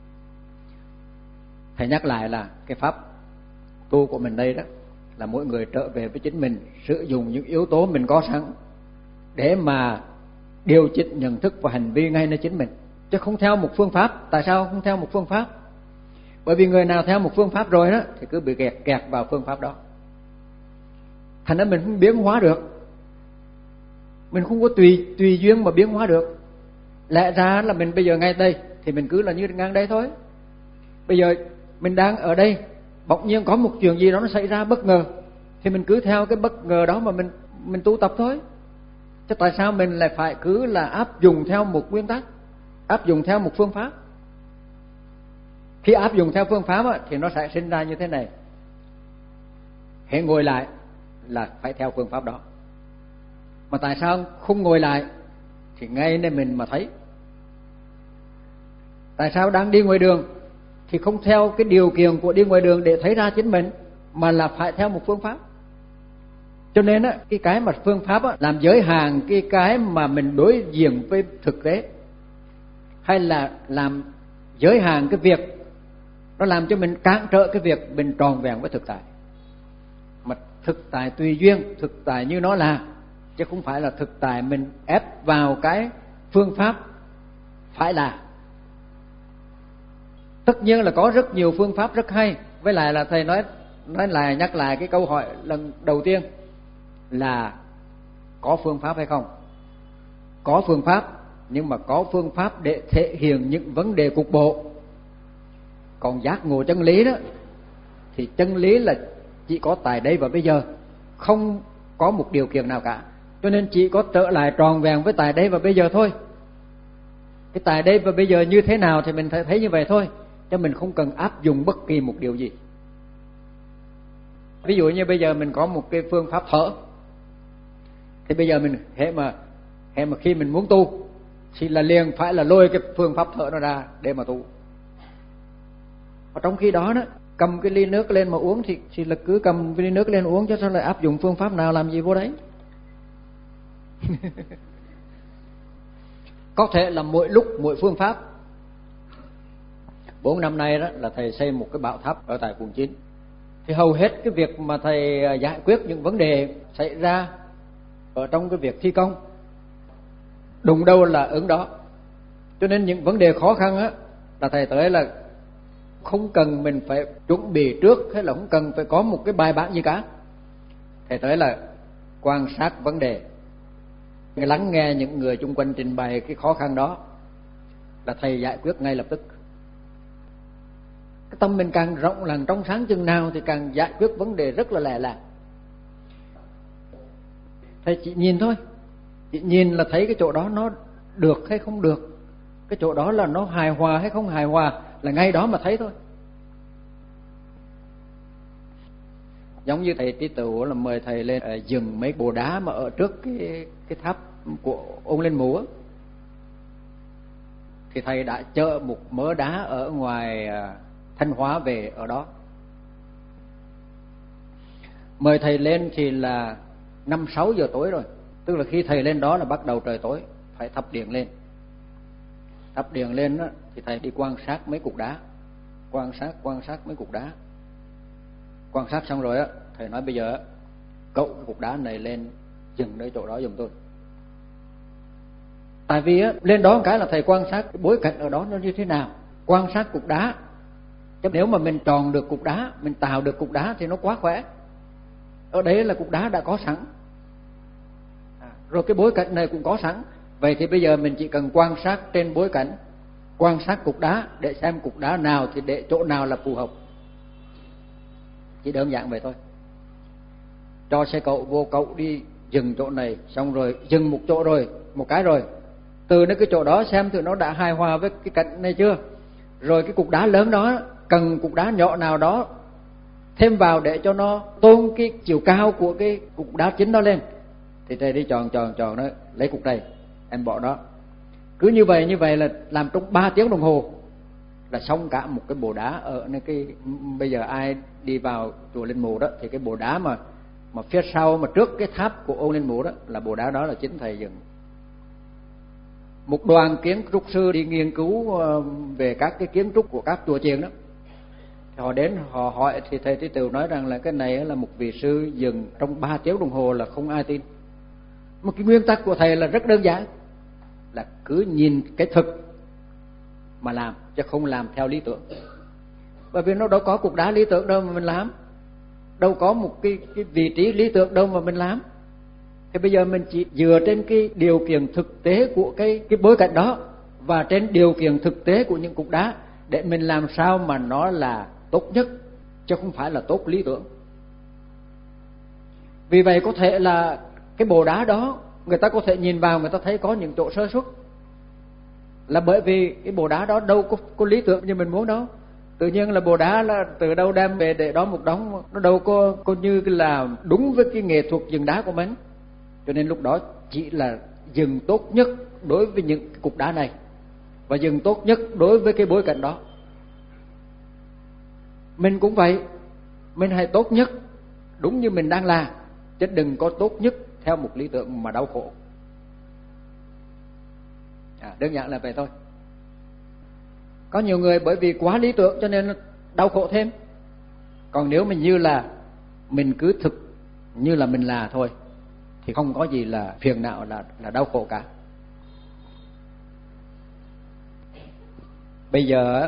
Speaker 2: Thầy nhắc lại là cái pháp tu của mình đây đó là mỗi người trở về với chính mình, sử dụng những yếu tố mình có sẵn để mà điều chỉnh nhận thức và hành vi ngay nơi chính mình, chứ không theo một phương pháp. Tại sao không theo một phương pháp? Bởi vì người nào theo một phương pháp rồi đó thì cứ bị kẹt kẹt vào phương pháp đó, thành ra mình không biến hóa được, mình không có tùy tùy duyên mà biến hóa được. Lẽ ra là mình bây giờ ngay đây thì mình cứ là như ngang đây thôi. Bây giờ mình đang ở đây, bỗng nhiên có một chuyện gì đó nó xảy ra bất ngờ thì mình cứ theo cái bất ngờ đó mà mình mình tu tập thôi. Chứ tại sao mình lại phải cứ là áp dụng theo một nguyên tắc, áp dụng theo một phương pháp? Khi áp dụng theo phương pháp thì nó sẽ sinh ra như thế này. Hãy ngồi lại là phải theo phương pháp đó. Mà tại sao không ngồi lại thì ngay nên mình mà thấy. Tại sao đang đi ngoài đường thì không theo cái điều kiện của đi ngoài đường để thấy ra chính mình, mà là phải theo một phương pháp? Cho nên á, cái cái mà phương pháp á, làm giới hạn cái cái mà mình đối diện với thực tế, hay là làm giới hạn cái việc nó làm cho mình cản trở cái việc mình tròn vẹn với thực tại. Mà thực tại tùy duyên, thực tại như nó là, chứ không phải là thực tại mình ép vào cái phương pháp phải là. Tất nhiên là có rất nhiều phương pháp rất hay. Với lại là thầy nói nói lại nhắc lại cái câu hỏi lần đầu tiên là có phương pháp hay không? Có phương pháp, nhưng mà có phương pháp để thể hiện những vấn đề cục bộ. Còn giác ngộ chân lý đó thì chân lý là chỉ có tại đây và bây giờ, không có một điều kiện nào cả. Cho nên chỉ có trở lại tròn vẹn với tại đây và bây giờ thôi. Cái tại đây và bây giờ như thế nào thì mình thấy, thấy như vậy thôi, chứ mình không cần áp dụng bất kỳ một điều gì. Ví dụ như bây giờ mình có một cái phương pháp thở, thì bây giờ mình hệ mà hệ mà khi mình muốn tu thì là liền phải là lôi cái phương pháp thở nó ra để mà tu. Và trong khi đó đó, cầm cái ly nước lên mà uống thì thì là cứ cầm cái ly nước lên uống, chứ sao lại áp dụng phương pháp nào làm gì vô đấy. Có thể là mỗi lúc mỗi phương pháp. Bốn năm nay đó là thầy xây một cái bảo tháp ở tại quận chín. Thì hầu hết cái việc mà thầy giải quyết những vấn đề xảy ra ở trong cái việc thi công, đụng đâu là ứng đó. Cho nên những vấn đề khó khăn á là thầy tới là không cần mình phải chuẩn bị trước, hay là không cần phải có một cái bài bản gì cả. Thầy tới là quan sát vấn đề, lắng nghe những người chung quanh trình bày cái khó khăn đó, là thầy giải quyết ngay lập tức. Cái tâm mình càng rộng lặng trong sáng chừng nào thì càng giải quyết vấn đề rất là lẹ lạc. Thầy chỉ nhìn thôi, chỉ nhìn là thấy cái chỗ đó nó được hay không được, cái chỗ đó là nó hài hòa hay không hài hòa, là ngay đó mà thấy thôi. Giống như thầy Trí Tửu là mời thầy lên uh, dừng mấy bộ đá mà ở trước cái cái tháp của ông Lên Mù á, thì thầy đã chở một mớ đá ở ngoài uh, Thanh Hóa về ở đó. Mời thầy lên thì là năm sáu giờ tối rồi, tức là khi thầy lên đó là bắt đầu trời tối, phải thắp điện lên. Thắp điện lên đó, thì thầy đi quan sát mấy cục đá, quan sát quan sát mấy cục đá. Quan sát xong rồi á, thầy nói bây giờ cậu cái cục đá này lên dừng nơi chỗ đó giùm tôi. Tại vì á, lên đó một cái là thầy quan sát cái bối cảnh ở đó nó như thế nào, quan sát cục đá. Chứ nếu mà mình tròn được cục đá, mình tạo được cục đá thì nó quá khỏe. Ở đấy là cục đá đã có sẵn, à, rồi cái bối cảnh này cũng có sẵn. Vậy thì bây giờ mình chỉ cần quan sát trên bối cảnh, quan sát cục đá để xem cục đá nào thì để chỗ nào là phù hợp. Chỉ đơn giản vậy thôi. Cho xe cậu vô, cậu đi dừng chỗ này, xong rồi dừng một chỗ rồi, một cái rồi, từ cái chỗ đó xem thử nó đã hài hòa với cái cạnh này chưa. Rồi cái cục đá lớn đó cần cục đá nhỏ nào đó thêm vào để cho nó tôn cái chiều cao của cái cục đá chính đó lên, thì thầy đi tròn tròn tròn đó, lấy cục này em bỏ đó. Cứ như vậy như vậy là làm trong ba tiếng đồng hồ là xong cả một cái bộ đá ở nơi cái. Bây giờ ai đi vào chùa Linh Mù đó thì cái bộ đá mà mà phía sau mà trước cái tháp của ông Linh Mù đó là bộ đá đó là chính thầy dựng. Một đoàn kiến trúc sư đi nghiên cứu về các cái kiến trúc của các chùa chiền đó, họ đến họ hỏi thì thầy Trí Tửu nói rằng là cái này là một vị sư dừng trong ba tiếng đồng hồ là không ai tin. Một cái nguyên tắc của thầy là rất đơn giản, là cứ nhìn cái thực mà làm, chứ không làm theo lý tưởng. Bởi vì nó đâu có cục đá lý tưởng đâu mà mình làm, đâu có một cái, cái vị trí lý tưởng đâu mà mình làm. Thì bây giờ mình chỉ dựa trên cái điều kiện thực tế của cái, cái bối cảnh đó, và trên điều kiện thực tế của những cục đá để mình làm sao mà nó là tốt nhất, chứ không phải là tốt lý tưởng. Vì vậy có thể là cái bộ đá đó người ta có thể nhìn vào, người ta thấy có những chỗ sơ suất, là bởi vì cái bộ đá đó đâu có, có lý tưởng như mình muốn đâu. Tự nhiên là bộ đá là từ đâu đem về để đó một đống, nó đâu có, có như là đúng với cái nghệ thuật dừng đá của mình. Cho nên lúc đó chỉ là dừng tốt nhất đối với những cục đá này, và dừng tốt nhất đối với cái bối cảnh đó. Mình cũng vậy, mình hãy tốt nhất đúng như mình đang là, chứ đừng có tốt nhất theo một lý tưởng mà đau khổ. À, đơn giản là vậy thôi. Có nhiều người bởi vì quá lý tưởng cho nên đau khổ thêm. Còn nếu mình như là mình cứ thực như là mình là thôi thì không có gì là phiền não, là là đau khổ cả. Bây giờ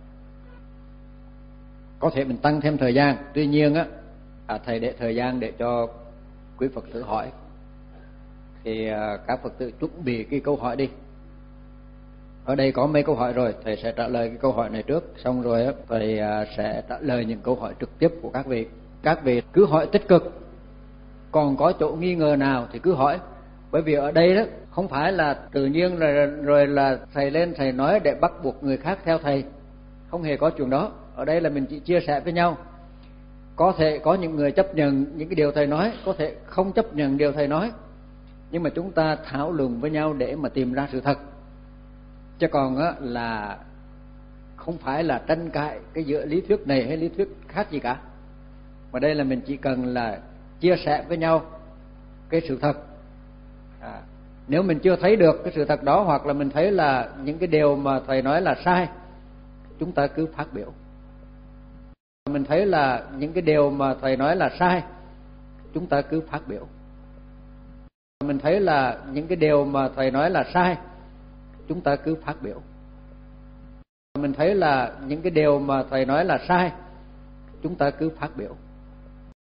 Speaker 2: có thể mình tăng thêm thời gian, tuy nhiên á à, thầy để thời gian để cho quý Phật tử hỏi, thì à, các Phật tử chuẩn bị cái câu hỏi đi. Ở đây có mấy câu hỏi rồi, thầy sẽ trả lời cái câu hỏi này trước, xong rồi á thầy à, sẽ trả lời những câu hỏi trực tiếp của các vị. Các vị cứ hỏi tích cực, còn có chỗ nghi ngờ nào thì cứ hỏi, Bởi vì ở đây đó không phải là tự nhiên rồi, rồi là thầy lên thầy nói để bắt buộc người khác theo thầy, không hề có chuyện đó. Ở đây là mình chỉ chia sẻ với nhau. Có thể có những người chấp nhận những cái điều thầy nói, có thể không chấp nhận điều thầy nói, nhưng mà chúng ta thảo luận với nhau để mà tìm ra sự thật. Chứ còn á, là không phải là tranh cãi cái giữa lý thuyết này hay lý thuyết khác gì cả. Mà đây là mình chỉ cần là chia sẻ với nhau cái sự thật. À, nếu mình chưa thấy được cái sự thật đó, hoặc là mình thấy là những cái điều mà thầy nói là sai, chúng ta cứ phát biểu. Mình thấy là những cái điều mà thầy nói là sai, chúng ta cứ phát biểu. Mình thấy là những cái điều mà thầy nói là sai, chúng ta cứ phát biểu. Mình thấy là những cái điều mà thầy nói là sai, chúng ta cứ phát biểu.